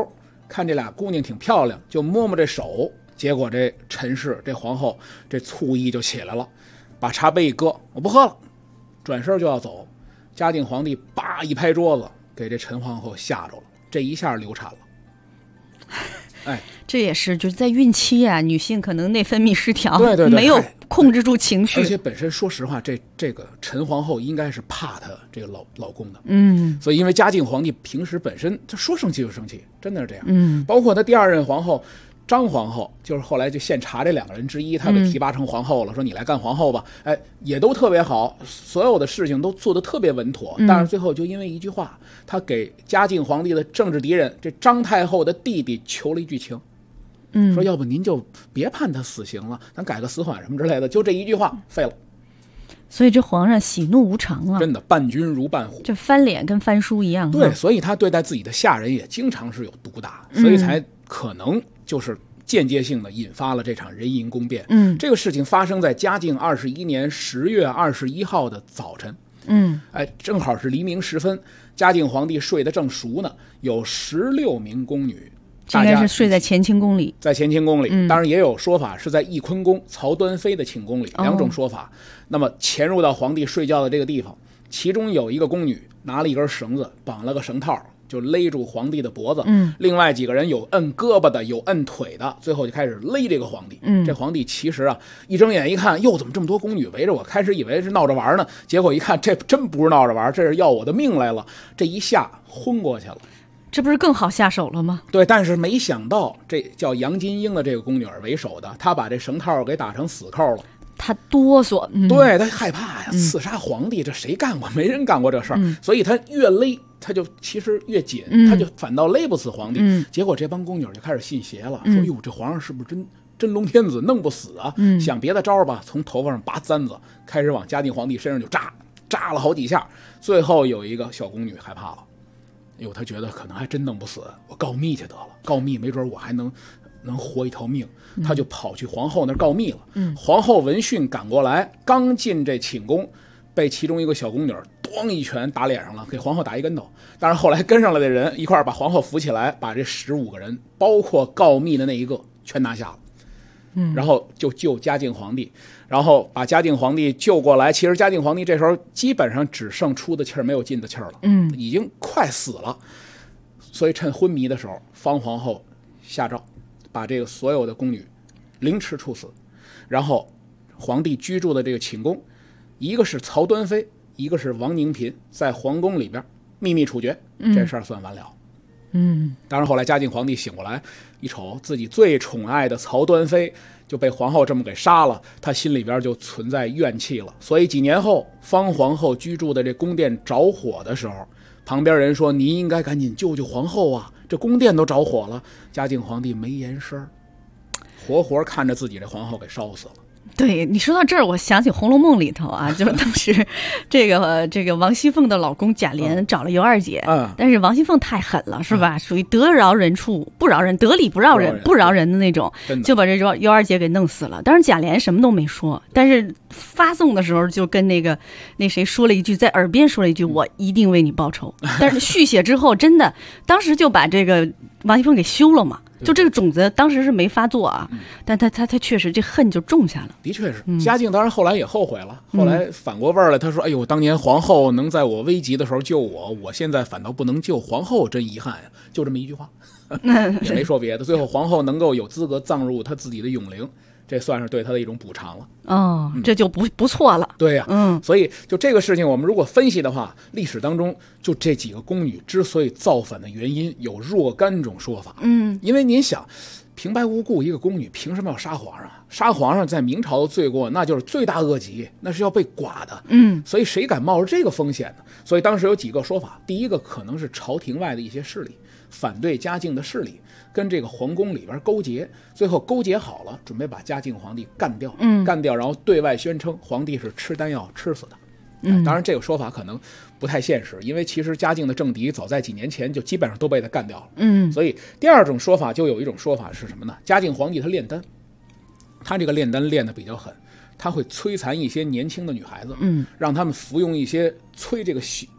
看这俩姑娘挺漂亮，就摸摸这手。结果这陈氏这皇后这醋意就起来了，把茶杯一搁，我不喝了，转身就要走。嘉靖皇帝叭一拍桌子，给这陈皇后吓着了，这一下流产了。哎， 这也是就是在孕期啊，女性可能内分泌失调， 对， 没有控制住情绪。 而且本身说实话，这个陈皇后应该是怕她这个老公的，所以因为嘉靖皇帝平时本身他说生气就生气，真的是这样。包括他第二任皇后张皇后，就是后来就献茶这2个人之一，她被提拔成皇后了，说你来干皇后吧，哎，也都特别好，所有的事情都做得特别稳妥。但是最后就因为一句话，她给嘉靖皇帝的政治敌人这张太后的弟弟求了一句情，说要不您就别判他死刑了，咱改个死缓什么之类的，就这一句话废了。 所以这皇上喜怒无常啊， 真的伴君如伴虎， 这翻脸跟翻书一样。 对，所以他对待自己的下人也经常是有毒打，所以才可能就是间接性的引发了这场人淫宫变。这个事情发生在嘉靖21年10月21号的早晨。正好是黎明时分，嘉靖皇帝睡得正熟呢，有16名宫女。 应该是睡在乾清宫里， 在乾清宫里，当然也有说法是在翊坤宫曹端妃的寝宫里，2种说法。那么潜入到皇帝睡觉的这个地方，其中有一个宫女拿了一根绳子，绑了个绳套，就勒住皇帝的脖子。另外几个人有摁胳膊的，有摁腿的，最后就开始勒这个皇帝。这皇帝其实啊，一睁眼一看，哟，怎么这么多宫女围着我？开始以为是闹着玩呢，结果一看，这真不是闹着玩，这是要我的命来了。这一下昏过去了。 这不是更好下手了吗？ 对，但是没想到这叫杨金英的这个宫女儿为首的，她把这绳套给打成死扣了。 她哆嗦， 对，她害怕呀，刺杀皇帝，这谁干过？没人干过这事儿，所以她越勒，她就其实越紧，她就反倒勒不死皇帝。结果这帮宫女就开始信邪了，说哟，这皇上是不是真龙天子，弄不死啊？想别的招吧，从头发上拔簪子，开始往嘉靖皇帝身上就扎了好几下，最后有一个小宫女害怕了。他觉得可能还真弄不死，我告密去得了，告密没准我还能活一条命。他就跑去皇后那儿告密了。皇后闻讯赶过来，刚进这寝宫，被其中一个小宫女咣一拳打脸上了，给皇后打一跟头。但是后来跟上来的人一块把皇后扶起来，把这15个人，包括告密的那一个，全拿下了。然后就救嘉靖皇帝，然后把嘉靖皇帝救过来。其实嘉靖皇帝这时候基本上只剩出的气儿没有进的气儿了，已经快死了。所以趁昏迷的时候，方皇后下诏，把这个所有的宫女凌迟处死。然后皇帝居住的这个寝宫，一个是曹端妃，一个是王宁嫔，在皇宫里边秘密处决，这事儿算完了。当然后来嘉靖皇帝醒过来一瞅，自己最宠爱的曹端妃就被皇后这么给杀了，他心里边就存在怨气了。所以几年后，方皇后居住的这宫殿着火的时候，旁边人说您应该赶紧救救皇后啊，这宫殿都着火了。嘉靖皇帝没言声，活活看着自己这皇后给烧死了。 对，你说到这儿，我想起《红楼梦》里头啊，就是当时这个王熙凤的老公贾琏找了尤二姐，但是王熙凤太狠了，是吧？属于得饶人处不饶人，得理不饶人，不饶人的那种，就把这尤二姐给弄死了。当时贾琏什么都没说，但是发送的时候就跟那谁说了一句，在耳边说了一句，我一定为你报仇。但是续写之后，真的当时就把这个王熙凤给休了嘛。就这个种子当时是没发作啊，但他确实这恨就种下了。 的确是，嘉靖当然后来也后悔了，后来反过味儿来，他说：“哎呦，当年皇后能在我危急的时候救我，我现在反倒不能救皇后，真遗憾呀。”就这么一句话，也没说别的。最后皇后能够有资格葬入她自己的永陵，这算是对她的一种补偿了。 这就不错了。 对呀，所以就这个事情，我们如果分析的话，历史当中就这几个宫女之所以造反的原因有若干种说法。因为您想，平白无故一个宫女凭什么要杀皇上？杀皇上在明朝的罪过，那就是罪大恶极，那是要被剐的。所以谁敢冒着这个风险呢？所以当时有几个说法，第一个可能是朝廷外的一些势力，反对嘉靖的势力，跟这个皇宫里边勾结，最后勾结好了，准备把嘉靖皇帝干掉，然后对外宣称皇帝是吃丹药吃死的。当然这个说法可能不太现实，因为其实嘉靖的政敌早在几年前就基本上都被他干掉了。所以第二种说法就有一种说法是什么呢？嘉靖皇帝他炼丹，他这个炼丹炼得比较狠，他会摧残一些年轻的女孩子，让他们服用一些催这个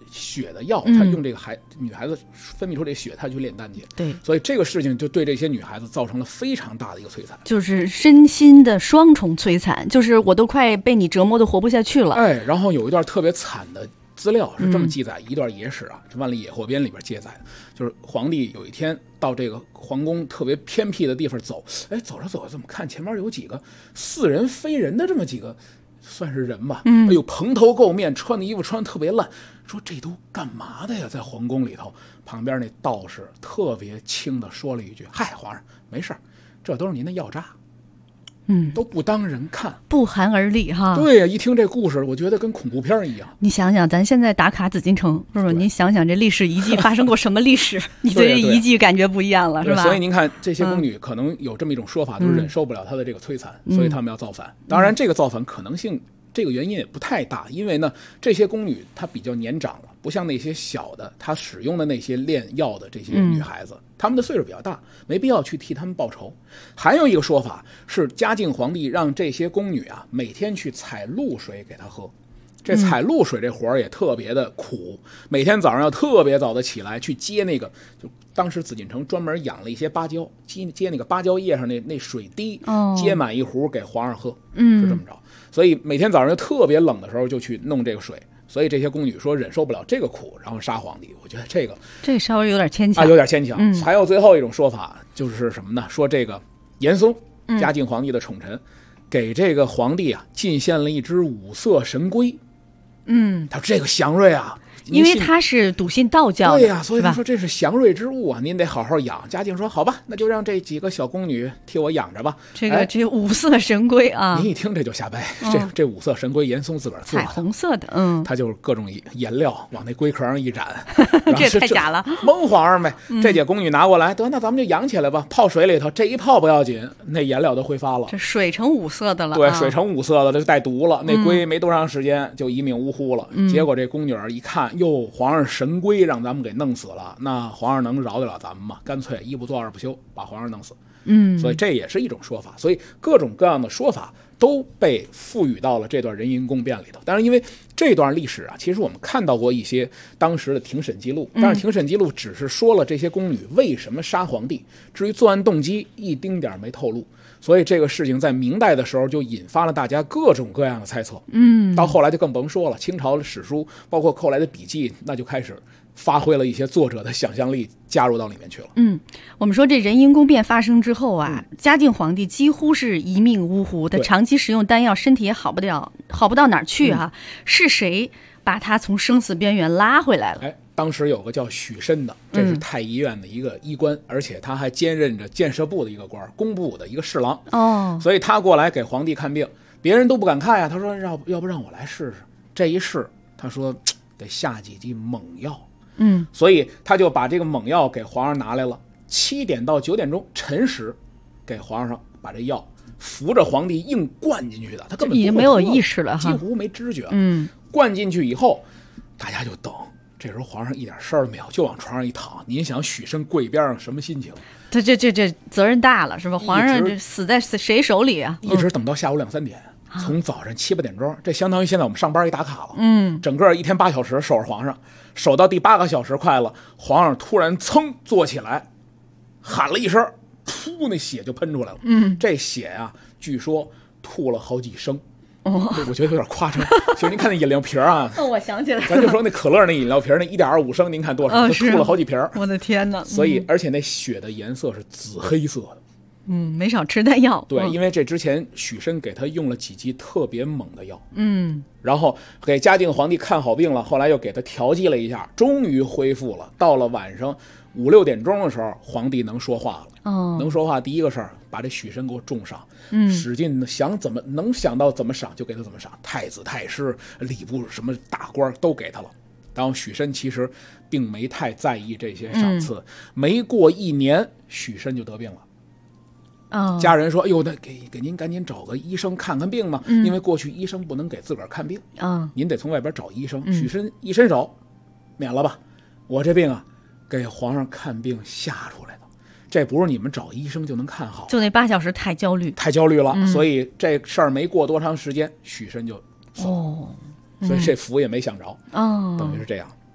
血的药，他用这个女孩子分泌出这血，他去炼丹去。 对， 所以这个事情就对这些女孩子造成了非常大的一个摧残， 就是身心的双重摧残，就是我都快被你折磨的活不下去了。 哎，然后有一段特别惨的资料是这么记载，一段野史啊，《万历野获编》里边记载的，就是皇帝有一天到这个皇宫特别偏僻的地方走，哎，走着走着怎么看前面有几个似人非人的这么几个。算是人吧，哎呦，蓬头垢面，穿的衣服穿得特别烂，说这都干嘛的呀？在皇宫里头，旁边那道士特别轻的说了一句：“嗨，皇上，没事，这都是您的药渣，都不当人看， 不寒而栗哈。” 对呀，一听这故事，我觉得跟恐怖片一样。 你想想，咱现在打卡紫禁城，是不是？您想想这历史遗迹发生过什么历史，你对这遗迹感觉不一样了，是吧？ 所以您看，这些宫女可能有这么一种说法，就是忍受不了她的这个摧残，所以他们要造反。当然，这个造反可能性。这个原因也不太大，因为呢，这些宫女她比较年长了，不像那些小的，她使用的那些炼药的这些女孩子，她们的岁数比较大，没必要去替她们报仇。还有一个说法是，嘉靖皇帝让这些宫女啊每天去采露水给她喝。这采露水这活儿也特别的苦，每天早上要特别早的起来去接那个，就当时紫禁城专门养了一些芭蕉，接那个芭蕉叶上那水滴，接满一壶给皇上喝，是这么着。所以每天早上就特别冷的时候就去弄这个水，所以这些宫女说忍受不了这个苦，然后杀皇帝。我觉得这稍微有点牵强啊，有点牵强。还有最后一种说法就是什么呢？说这个严嵩，嘉靖皇帝的宠臣，给这个皇帝啊进献了一只五色神龟。他说这个祥瑞啊， 因为他是笃信道教的， 对呀，所以他说这是祥瑞之物啊，您得好好养。嘉靖说好吧，那就让这几个小宫女替我养着吧。 这五色神龟啊， 您一听这就瞎掰。这五色神龟严嵩自个儿做的， 彩虹色的， 他就是各种颜料往那龟壳上一染， 这也太假了， 蒙皇上呗。这几宫女拿过来，得那咱们就养起来吧，泡水里头，这一泡不要紧，那颜料都挥发了， 这水成五色的了。 对，水成五色的，这就带毒了。那龟没多长时间就一命呜呼了。结果这宫女儿一看，哟，皇上神龟让咱们给弄死了，那皇上能饶得了咱们吗？干脆一不做二不休，把皇上弄死。所以这也是一种说法。所以各种各样的说法都被赋予到了这段人因宫变里头。当然，因为这段历史啊，其实我们看到过一些当时的庭审记录，但是庭审记录只是说了这些宫女为什么杀皇帝，至于作案动机一丁点没透露。所以这个事情在明代的时候就引发了大家各种各样的猜测。到后来就更甭说了，清朝的史书包括后来的笔记，那就开始发挥了一些作者的想象力，加入到里面去了。 我们说这人因宫变发生之后啊，嘉靖皇帝几乎是一命呜呼，他长期食用丹药，身体也好不到哪儿去啊。是谁把他从生死边缘拉回来了？ 当时有个叫许慎的，这是太医院的一个医官，而且他还兼任着建设部的一个官，工部的一个侍郎。所以他过来给皇帝看病，别人都不敢看呀。他说要不让我来试试。这一试，他说得下几剂猛药。所以他就把这个猛药给皇上拿来了。7点到9点钟辰时，给皇上把这药扶着皇帝硬灌进去的，他根本已经没有意识了， 几乎没知觉。灌进去以后，大家就等。这时候皇上一点事儿都没有，就往床上一躺。您想许慎跪边上什么心情？ 这责任大了是吧？皇上这死在谁手里啊？ 一直等到下午2、3点，从早上7、8点钟，这相当于现在我们上班一打卡了。整个一天8小时守着皇上，守到第8个小时快了，皇上突然噌坐起来，喊了一声，噗，那血就喷出来了。这血啊，据说吐了好几升。我觉得有点夸张。其实您看那饮料瓶啊， 我想起来了， 咱就说那可乐那饮料瓶那1.25升，您看多少？吐了好几瓶。 我的天哪！ 所以，而且那血的颜色是紫黑色的。 没少吃丹药。 对，因为这之前许慎给他用了几剂特别猛的药。然后给嘉靖皇帝看好病了，后来又给他调剂了一下，终于恢复了。到了晚上5、6点钟的时候，皇帝能说话了。能说话，第一个事儿把这许慎给我重赏。使劲能想到怎么赏就给他怎么赏，太子太师礼部什么大官都给他了。然后许慎其实并没太在意这些赏赐。没过1年，许慎就得病了。家人说：“哎呦，那给您赶紧找个医生看看病嘛，因为过去医生不能给自个儿看病，您得从外边找医生。”许慎一伸手，免了吧，我这病啊，给皇上看病吓出来的，这不是你们找医生就能看好。 就那8小时太焦虑了，所以这事儿没过多长时间，许慎就死了。所以这福也没享着，等于是这样。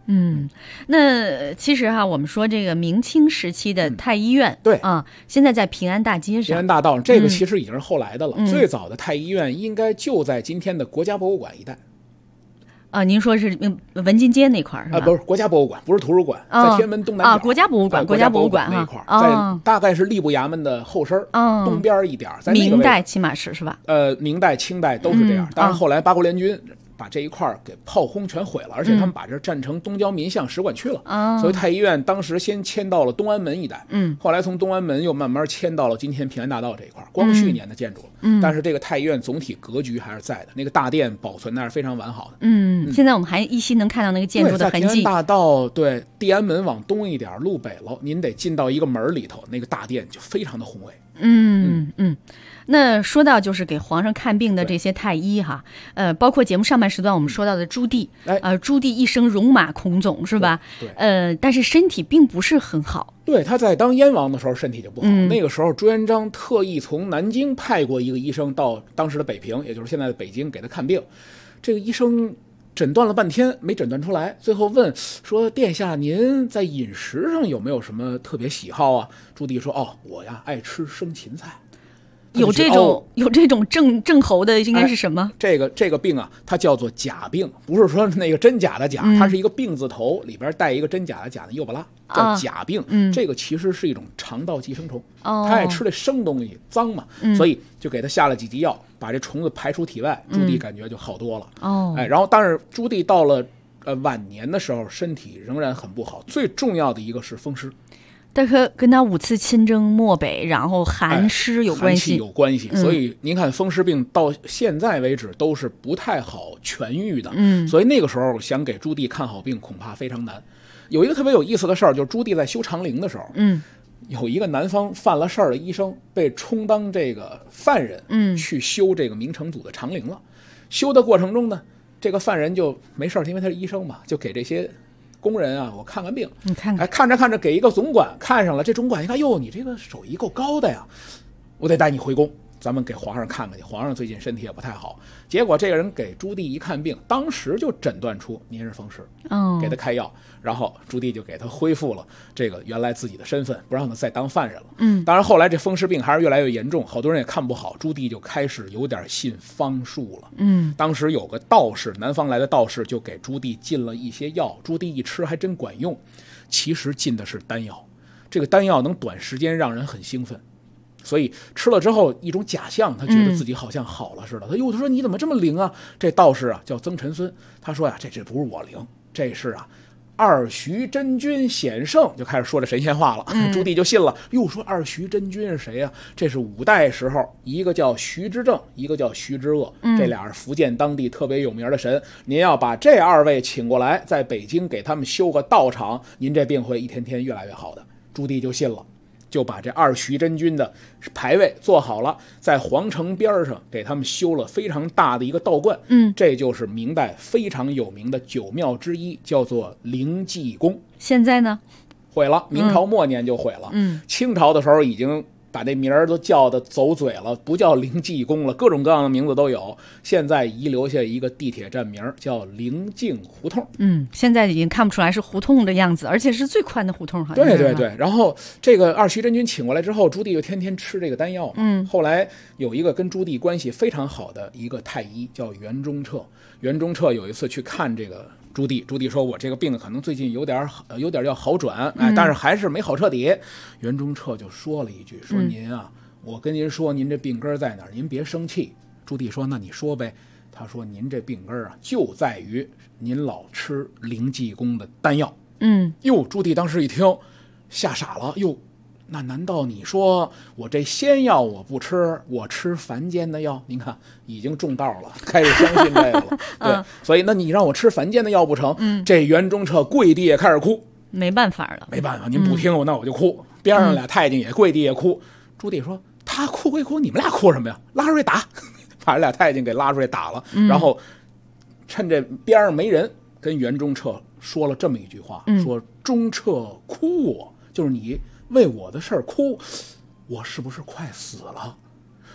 那其实我们说这个明清时期的太医院， 对啊，现在在平安大街上， 平安大道这个其实已经是后来的了。最早的太医院应该就在今天的国家博物馆一带。 您说是文津街那块儿是吧？ 不是国家博物馆，不是图书馆，在天安门东南角国家博物馆， 国家博物馆那块儿，在大概是吏部衙门的后身东边一点，在那个位置。 明代起码是吧？ 明代、清代都是这样。当然后来八国联军把这一块给炮轰全毁了，而且他们把这占成东郊民巷使馆区了。所以太医院当时先迁到了东安门一带，后来从东安门又慢慢迁到了今天平安大道这一块，光绪年的建筑了。但是这个太医院总体格局还是在的，那个大殿保存的是非常完好的。 现在我们还依稀能看到那个建筑的痕迹。 在平安大道对地安门往东一点，路北了，您得进到一个门里头，那个大殿就非常的宏伟。 那说到就是给皇上看病的这些太医包括节目上半时段我们说到的朱棣，朱棣一生戎马倥偬是吧？ 对， 但是身体并不是很好。 对，他在当燕王的时候身体就不好。那个时候朱元璋特意从南京派过一个医生到当时的北平，也就是现在的北京给他看病。这个医生诊断了半天没诊断出来，最后问说：“殿下，您在饮食上有没有什么特别喜好啊？”朱棣说：“我呀爱吃生芹菜。” 有这种症候的应该是什么？ 这个病啊，它叫做甲病，不是说那个真假的假，它是一个病字头，里边带一个真假的假的右巴拉，叫甲病。这个其实是一种肠道寄生虫，它爱吃这生东西，脏嘛，所以就给他下了几剂药，把这虫子排出体外。朱棣感觉就好多了。然后但是朱棣到了晚年的时候，身体仍然很不好，最重要的一个是风湿。 但是跟他5次亲征漠北，然后寒湿有关系， 寒气有关系。所以您看，风湿病到现在为止都是不太好痊愈的。所以那个时候想给朱棣看好病，恐怕非常难。有一个特别有意思的事儿，就是朱棣在修长陵的时候，有一个南方犯了事儿的医生被充当这个犯人，去修这个明成祖的长陵了。修的过程中呢，这个犯人就没事，因为他是医生嘛，就给这些工人啊，我看看病， 你看看， 看着看着给一个总管看上了，这总管一看，哟，你这个手艺够高的呀，我得带你回宫，咱们给皇上看看去。皇上最近身体也不太好，结果这个人给朱棣一看病，当时就诊断出您是风湿，给他开药，然后朱棣就给他恢复了这个原来自己的身份，不让他再当犯人了。当然后来这风湿病还是越来越严重，好多人也看不好，朱棣就开始有点信方术了。当时有个道士，南方来的道士就给朱棣进了一些药，朱棣一吃还真管用，其实进的是丹药，这个丹药能短时间让人很兴奋，所以吃了之后一种假象，他觉得自己好像好了似的。他说你怎么这么灵啊？这道士啊叫曾辰孙，他说呀，这不是我灵，这是二徐真君显圣，就开始说这神仙话了。朱棣就信了，又说二徐真君是谁啊？这是5代时候一个叫徐之正，一个叫徐之恶，这俩是福建当地特别有名的神。您要把这2位请过来，在北京给他们修个道场，您这病会一天天越来越好的。朱棣就信了，就把这二徐真君的牌位做好了，在皇城边上给他们修了非常大的一个道观。这就是明代非常有名的9庙之一，叫做灵济宫。 现在呢毁了，明朝末年就毁了。清朝的时候已经把那名儿都叫的走嘴了，不叫灵济宫了，各种各样的名字都有。现在遗留下一个地铁站名叫灵境胡同。 现在已经看不出来是胡同的样子，而且是最宽的胡同。 对。然后这个二徐真君请过来之后，朱棣就天天吃这个丹药嘛。后来有一个跟朱棣关系非常好的一个太医叫袁中彻，袁中彻有一次去看这个朱棣，朱棣说我这个病可能最近有点要好转，但是还是没好彻底。袁中彻就说了一句，说您啊，我跟您说您这病根在哪儿，您别生气。朱棣说那你说呗。他说您这病根啊就在于您老吃灵济宫的丹药。朱棣当时一听吓傻了，那难道你说我这仙药我不吃，我吃凡间的药？您看已经中道了，开始相信这个了。对，所以那你让我吃凡间的药不成？这袁中彻跪地也开始哭， 没办法了， 没办法，您不听我，那我就哭。边上俩太监也跪地也哭。朱棣说他哭归哭，你们俩哭什么呀？拉出去打，把这俩太监给拉出去打了。然后趁这边上没人，跟袁中彻说了这么一句话，说中彻哭我，就是你为我的事儿哭，我是不是快死了？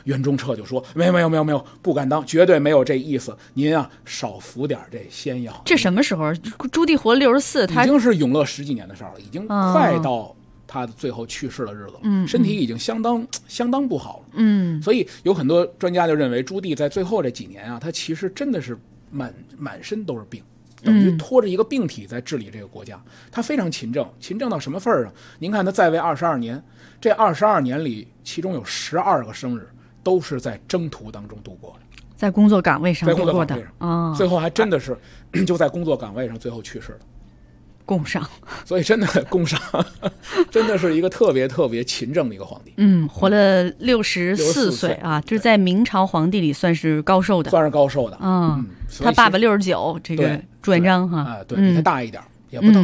袁中彻就说没有，不敢当，绝对没有这意思。您啊，少服点这仙药。 这什么时候？朱棣活了64，他已经是永乐10几年的事儿了，已经快到他最后去世的日子了。身体已经相当不好了。所以有很多专家就认为，朱棣在最后这几年啊，他其实真的是满身都是病。等于拖着一个病体在治理这个国家，他非常勤政到什么份儿上？您看他在位22年，这22年里，其中有12个生日都是在征途当中度过的， 在工作岗位上度过的啊，最后还真的是就在工作岗位上最后去世了。 工伤， 所以真的工伤，真的是一个特别勤政的一个皇帝。 活了64岁啊，这在明朝皇帝里算是高寿的。 算是高寿的。 他爸爸69，这个朱元璋哈， 对，比他大一点，也不到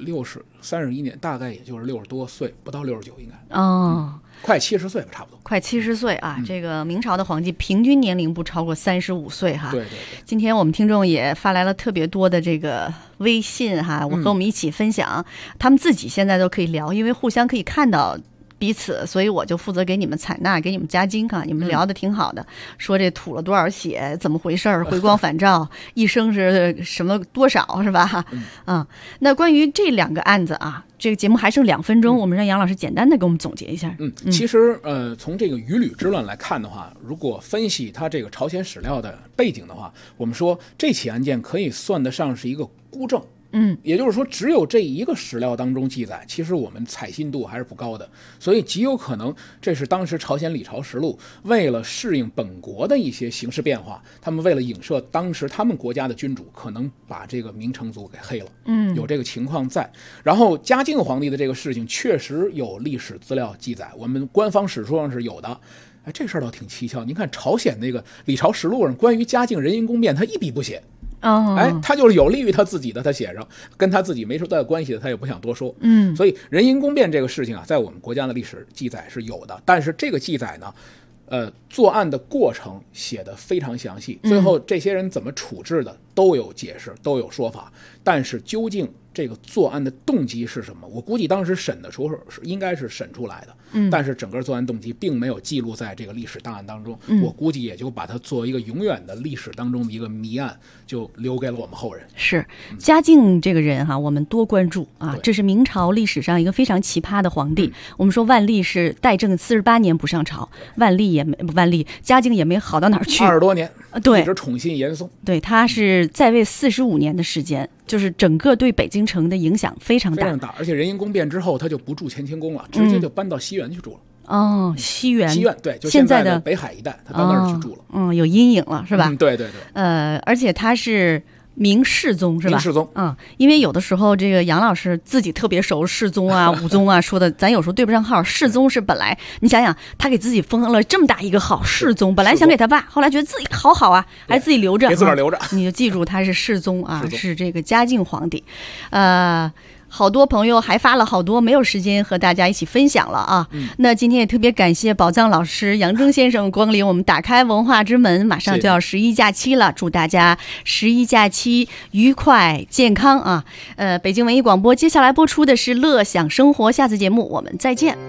69，31年，大概也就是60多岁，不到69应该。快70岁吧，差不多。 快70岁啊！这个明朝的皇帝平均年龄不超过35岁哈。 对。 今天我们听众也发来了特别多的这个微信哈，我和我们一起分享，他们自己现在都可以聊，因为互相可以看到彼此，所以我就负责给你们采纳，给你们加精哈。你们聊的挺好的，说这吐了多少血，怎么回事，回光返照，一生是什么多少是吧？那关于这2个案子啊，这个节目还剩2分钟，我们让杨老师简单的给我们总结一下。 其实从这个余吕之乱来看的话，如果分析它这个朝鲜史料的背景的话，我们说这起案件可以算得上是一个孤证。也就是说，只有这一个史料当中记载，其实我们采信度还是不高的，所以极有可能这是当时朝鲜李朝实录为了适应本国的一些形势变化，他们为了影射当时他们国家的君主，可能把这个明成祖给黑了。有这个情况在。然后嘉靖皇帝的这个事情确实有历史资料记载，我们官方史书上是有的。这事儿倒挺蹊跷。您看朝鲜那个李朝实录上关于嘉靖壬寅宫变，他一笔不写。他就是有利于他自己的，他写上跟他自己没什么关系的，他也不想多说。所以壬寅宫变这个事情啊，在我们国家的历史记载是有的，但是这个记载呢，作案的过程写得非常详细，最后这些人怎么处置的都有解释，都有说法，但是究竟这个作案的动机是什么，我估计当时审的时候应该是审出来的。但是整个作案动机并没有记录在这个历史档案当中，我估计也就把它作为一个永远的历史当中的一个谜案，就留给了我们后人。 是嘉靖这个人哈，我们多关注啊，这是明朝历史上一个非常奇葩的皇帝。我们说万历是代政48年不上朝，嘉靖也没好到哪儿去 ，20多年， 对， 一直宠信严嵩。 对，他是在位45年的时间，就是整个对北京城的影响非常大， 非常大。而且壬寅宫变之后，他就不住乾清宫了，直接就搬到西园去住了。 西园， 对，就现在的北海一带，他到那儿去住了。 有阴影了，是吧？ 对。 而且他是明世宗，是吧？ 明世宗， 因为有的时候这个杨老师自己特别熟世宗啊、武宗啊，说的咱有时候对不上号。世宗是本来你想想，他给自己封了这么大一个号世宗，本来想给他爸，后来觉得自己好啊，还自己留着， 别自个儿留着， 你就记住他是世宗啊，是这个嘉靖皇帝，好多朋友还发了好多，没有时间和大家一起分享了啊。那今天也特别感谢宝藏老师杨铮先生光临我们打开文化之门，马上就要11假期了，祝大家11假期愉快健康啊！北京文艺广播接下来播出的是乐享生活，下次节目我们再见。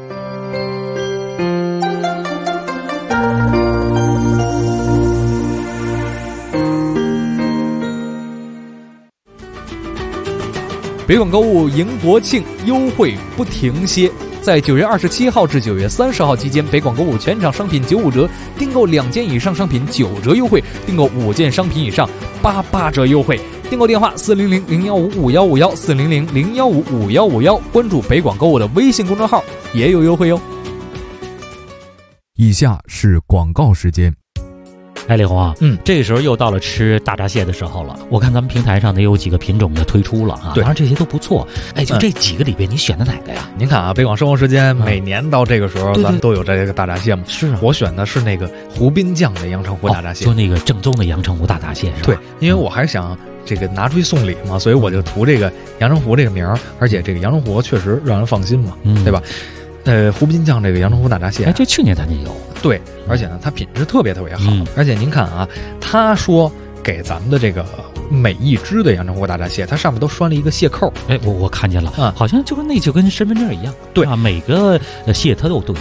北广购物迎国庆，优惠不停歇。在9月27号至9月30号期间，北广购物全场商品95折，订购2件以上商品9折优惠，订购5件商品以上88折优惠。订购电话400-015-5151，400-015-5151，关注北广购物的微信公众号也有优惠哟。 以下是广告时间。 李红啊，这个时候又到了吃大闸蟹的时候了。我看咱们平台上也有几个品种的推出了啊，当然这些都不错。就这几个里边，你选的哪个呀？ 您看啊，北广生活时间每年到这个时候，咱们都有这个大闸蟹嘛。 是啊， 我选的是那个湖滨酱的阳澄湖大闸蟹， 就那个正宗的阳澄湖大闸蟹是吧？ 对，因为我还想这个拿出去送礼嘛，所以我就图这个阳澄湖这个名儿，而且这个阳澄湖确实让人放心嘛，对吧？湖滨酱这个阳澄湖大闸蟹， 这去年咱就有。 对，而且呢，它品质特别好。而且您看啊，他说给咱们的这个每一只的阳澄湖大闸蟹，它上面都拴了一个蟹扣。 我看见了，好像就是那就跟身份证一样。 对啊，每个蟹它都一个。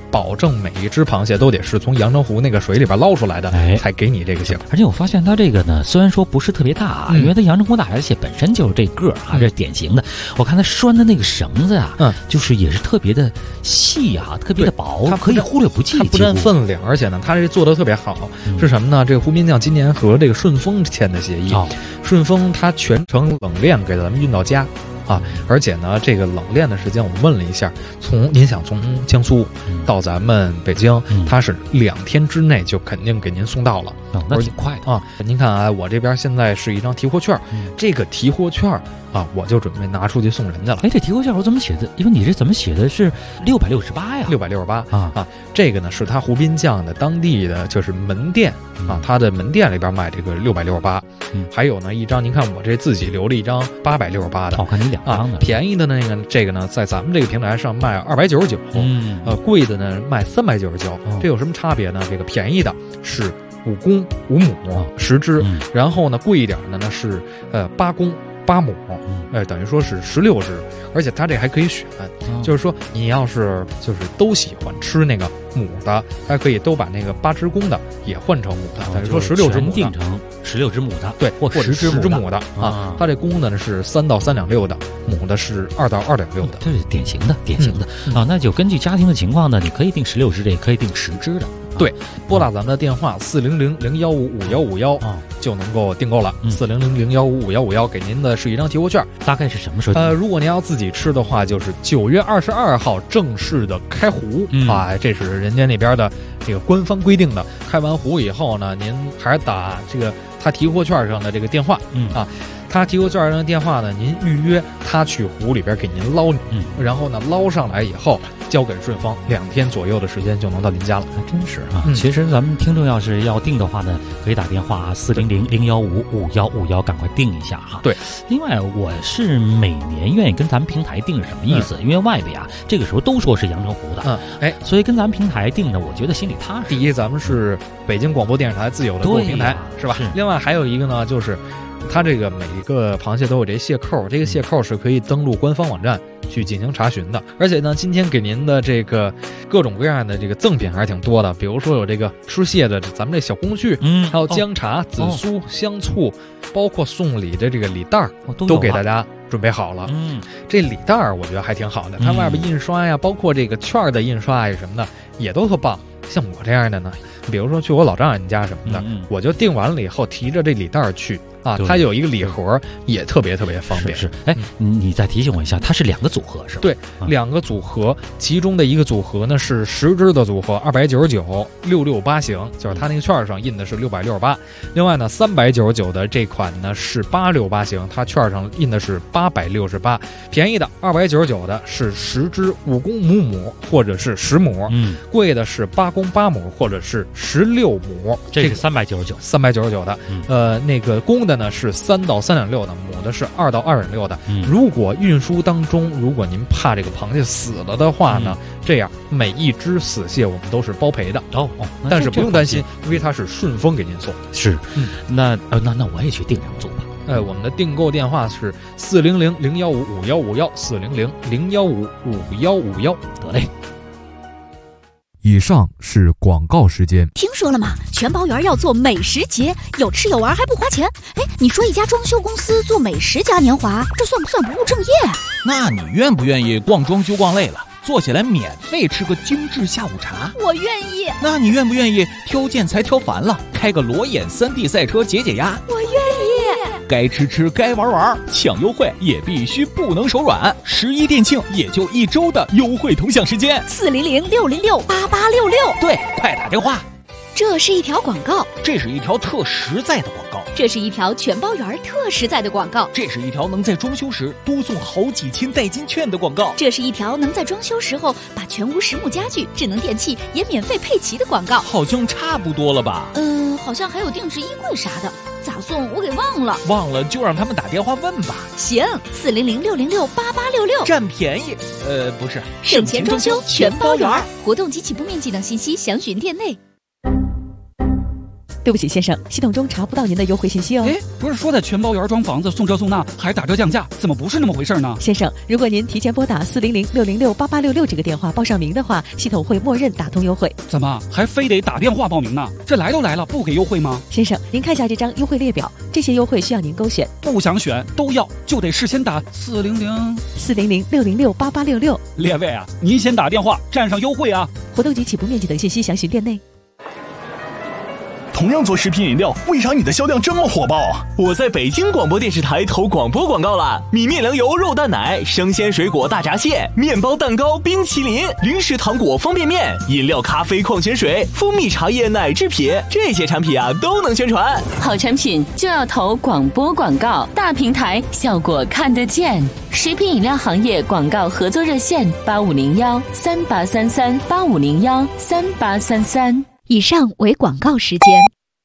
保证每一只螃蟹都得是从阳澄湖那个水里边捞出来的，才给你这个蟹。 而且我发现它这个呢，虽然说不是特别大啊，因为它阳澄湖大闸蟹本身就是这个啊，这是典型的。我看它拴的那个绳子啊，就是也是特别的细啊，特别的薄，它可以忽略不计， 它不占分量，而且呢，它这做的特别好。是什么呢？这个湖滨酱今年和这个顺丰签的协议，顺丰它全程冷链给咱们运到家。而且呢，这个冷链的时间我们问了一下，您想从江苏到咱们北京，它是2天之内就肯定给您送到了， 那挺快的啊。您看啊，我这边现在是一张提货券，这个提货券啊，我就准备拿出去送人家了。 这提货券我怎么写的？因为你这怎么写的是668呀 ？668啊！这个呢是它湖滨酱的当地的就是门店啊，它的门店里边卖这个668，还有呢一张，您看我这自己留了一张868的， 我看你2张的， 便宜的那个这个呢，在咱们这个平台上卖299，贵的呢卖399，这有什么差别呢？这个便宜的是5公5母10只，然后呢贵一点的呢是8公8母，等于说是16只，而且它这还可以选，就是说你要是就是都喜欢吃那个母的，还可以都把那个8只公的也换成母的，等于说16只母的， 定成16只母的， 对，或者10只母的啊。 它这公的呢是3到3两6的，母的是2到2两6的， 这是典型的啊。那就根据家庭的情况呢，你可以定16只的，也可以定10只的。 对，拨打咱们的电话400-015-5151就能够订购了。400-015-5151给您的是一张提货券， 大概是什么时候？ 如果您要自己吃的话，就是9月22号正式的开湖这是人家那边的这个官方规定的。开完湖以后呢，您还是打这个他提货券上的这个电话他提货券上的电话呢，您预约他去湖里边给您捞，然后呢捞上来以后交给顺丰，2天左右的时间就能到您家了。 还真是啊！其实咱们听众要是要订的话呢，可以打电话400-015-5151，赶快订一下哈。 对， 另外我是每年愿意跟咱们平台订是什么意思？因为外边这个时候都说是阳澄湖的，所以跟咱们平台订呢，我觉得心里踏实。 第一，咱们是北京广播电视台自有的购物平台，是吧？另外还有一个呢，就是它这个每一个螃蟹都有这蟹扣，这个蟹扣是可以登录官方网站去进行查询的。而且呢，今天给您的这个各种各样的这个赠品还是挺多的，比如说有这个吃蟹的咱们这小工具，还有姜茶、紫苏、香醋，包括送礼的这个礼袋都给大家准备好了。这礼袋我觉得还挺好的，它外边印刷呀，包括这个券的印刷呀什么的也都特棒。像我这样的呢，比如说去我老丈人家什么的，我就订完了以后提着这礼袋去它有一个礼盒，也特别方便。 是，你再提醒我一下，它是2个组合是吧？ 对，2个组合，其中的一个组合呢是10只的组合，299 668型，就是它那个券上印的是668。另外呢，399的这款呢是868型，它券上印的是868。便宜的299的是10只5公5母或者是10母，贵的是8公8母或者是16母。 这是399 的，那个公的呢是3到3两6的，母的是2到2两6的。如果运输当中，如果您怕这个螃蟹死了的话呢，这样每一只死蟹我们都是包赔的但是不用担心，因为它是顺丰给您送。 是，那我也去订2组吧。 我们的订购电话是400-015-5151 400-015-5151。 得嘞。 以上是广告时间。 听说了吗？全包园要做美食节，有吃有玩还不花钱。你说一家装修公司做美食嘉年华，这算不算不务正业啊？ 那你愿不愿意逛装修逛累了，坐下来免费吃个精致下午茶？ 我愿意。 那你愿不愿意挑建材挑烦了，开个裸眼3D 赛车解压？ 我愿意。 该吃该玩，抢优惠也必须不能手软。11店庆也就1周的优惠同享时间 ，400-606-8866。 对，快打电话。 这是一条广告， 这是一条特实在的广告， 这是一条全包园特实在的广告， 这是一条能在装修时多送好几千代金券的广告， 这是一条能在装修时候把全屋实木家具、智能电器也免费配齐的广告。 好像差不多了吧？ 好像还有定制衣柜啥的，咋送我给忘了。 忘了就让他们打电话问吧。 行，400-606-8866， 占便宜。不是， 省钱装修全包园，活动及起步面积等信息详询店内。 对不起，先生，系统中查不到您的优惠信息哦。 哎，不是说在全包园装房子送这送那还打折降价，怎么不是那么回事呢？ 先生，如果您提前拨打400-606-8866这个电话报上名的话，系统会默认打通优惠。 怎么还非得打电话报名呢？这来都来了，不给优惠吗？ 先生，您看一下这张优惠列表，这些优惠需要您勾选。 不想选都要，就得事先打 400-606-8866。 列位啊，您先打电话占上优惠啊！ 活动及起步面积等信息详询店内。 同样做食品饮料，为啥你的销量这么火爆啊？ 我在北京广播电视台投广播广告了，米面粮油肉蛋奶、生鲜水果大闸蟹、面包蛋糕、冰淇淋、零食糖果方便面、饮料咖啡矿泉水、蜂蜜茶叶奶制品，这些产品啊都能宣传。 好产品就要投广播广告，大平台效果看得见。食品饮料行业广告合作热线8501-3833-8501-3833。 以上为广告时间。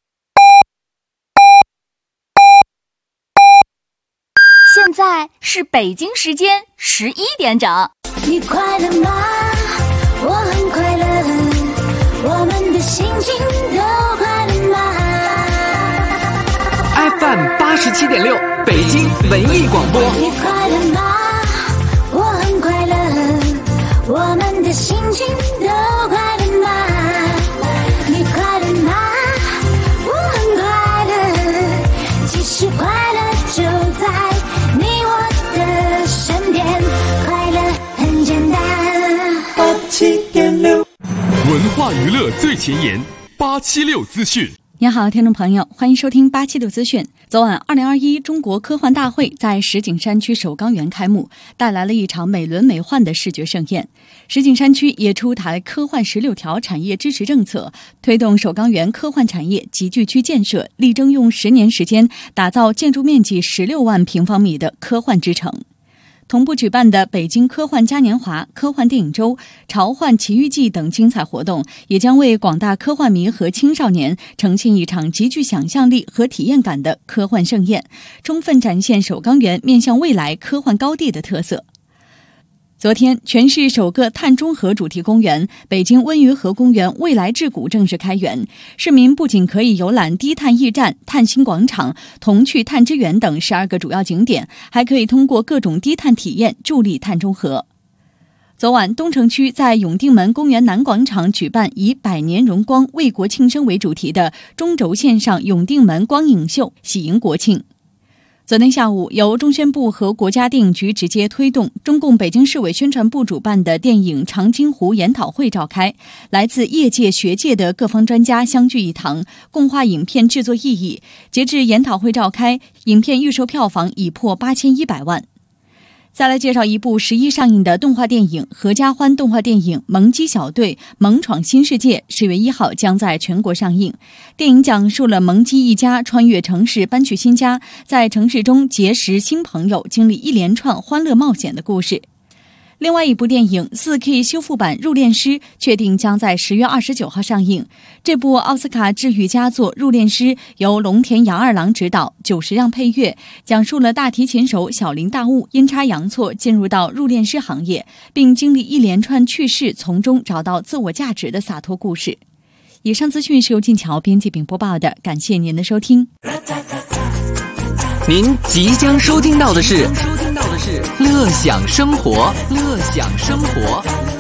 现在是北京时间11点整。 你快乐吗？我很快乐，我们的心情都快乐吗 ？FM 87.6，北京文艺广播。 你快乐吗？我很快乐，我们的心情都快乐吗？你快乐吗？我很快乐，其实快乐就在你我的身边，快乐很简单。87.6， 文化娱乐最前沿，876资讯。 你好，听众朋友，欢迎收听876资讯。昨晚，2021中国科幻大会在石景山区首钢园开幕，带来了一场美轮美奂的视觉盛宴。石景山区也出台科幻16条产业支持政策，推动首钢园科幻产业集聚区建设，力争用10年时间打造建筑面积16万平方米的科幻之城。同步举办的北京科幻嘉年华、科幻电影周、潮幻奇遇记等精彩活动，也将为广大科幻迷和青少年呈现一场极具想象力和体验感的科幻盛宴，充分展现首钢园面向未来科幻高地的特色。昨天，全市首个碳中和主题公园北京温榆河公园未来之谷正式开园，市民不仅可以游览低碳驿站、碳星广场、童趣碳之园等12个主要景点，还可以通过各种低碳体验助力碳中和。昨晚，东城区在永定门公园南广场举办以百年荣光为国庆生为主题的中轴线上永定门光影秀，喜迎国庆。昨天下午，由中宣部和国家电影局直接推动，中共北京市委宣传部主办的电影《长津湖》研讨会召开，来自业界、学界的各方专家相聚一堂，共话影片制作意义。截至研讨会召开，影片预售票房已破8100万。再来介绍一部11上映的动画电影，合家欢动画电影《萌鸡小队萌闯新世界》10月1号将在全国上映。电影讲述了萌鸡一家穿越城市搬去新家，在城市中结识新朋友，经历一连串欢乐冒险的故事。另外一部电影 4K 修复版《入殓师》确定将在10月29号上映。这部奥斯卡治愈佳作《入殓师》由龙田洋二郎执导，久石让配乐，讲述了大提琴手小林大悟阴差阳错进入到入殓师行业，并经历一连串趣事，从中找到自我价值的洒脱故事。以上资讯是由静桥编辑并播报的，感谢您的收听。 您即将收听到的是乐享生活，乐享生活。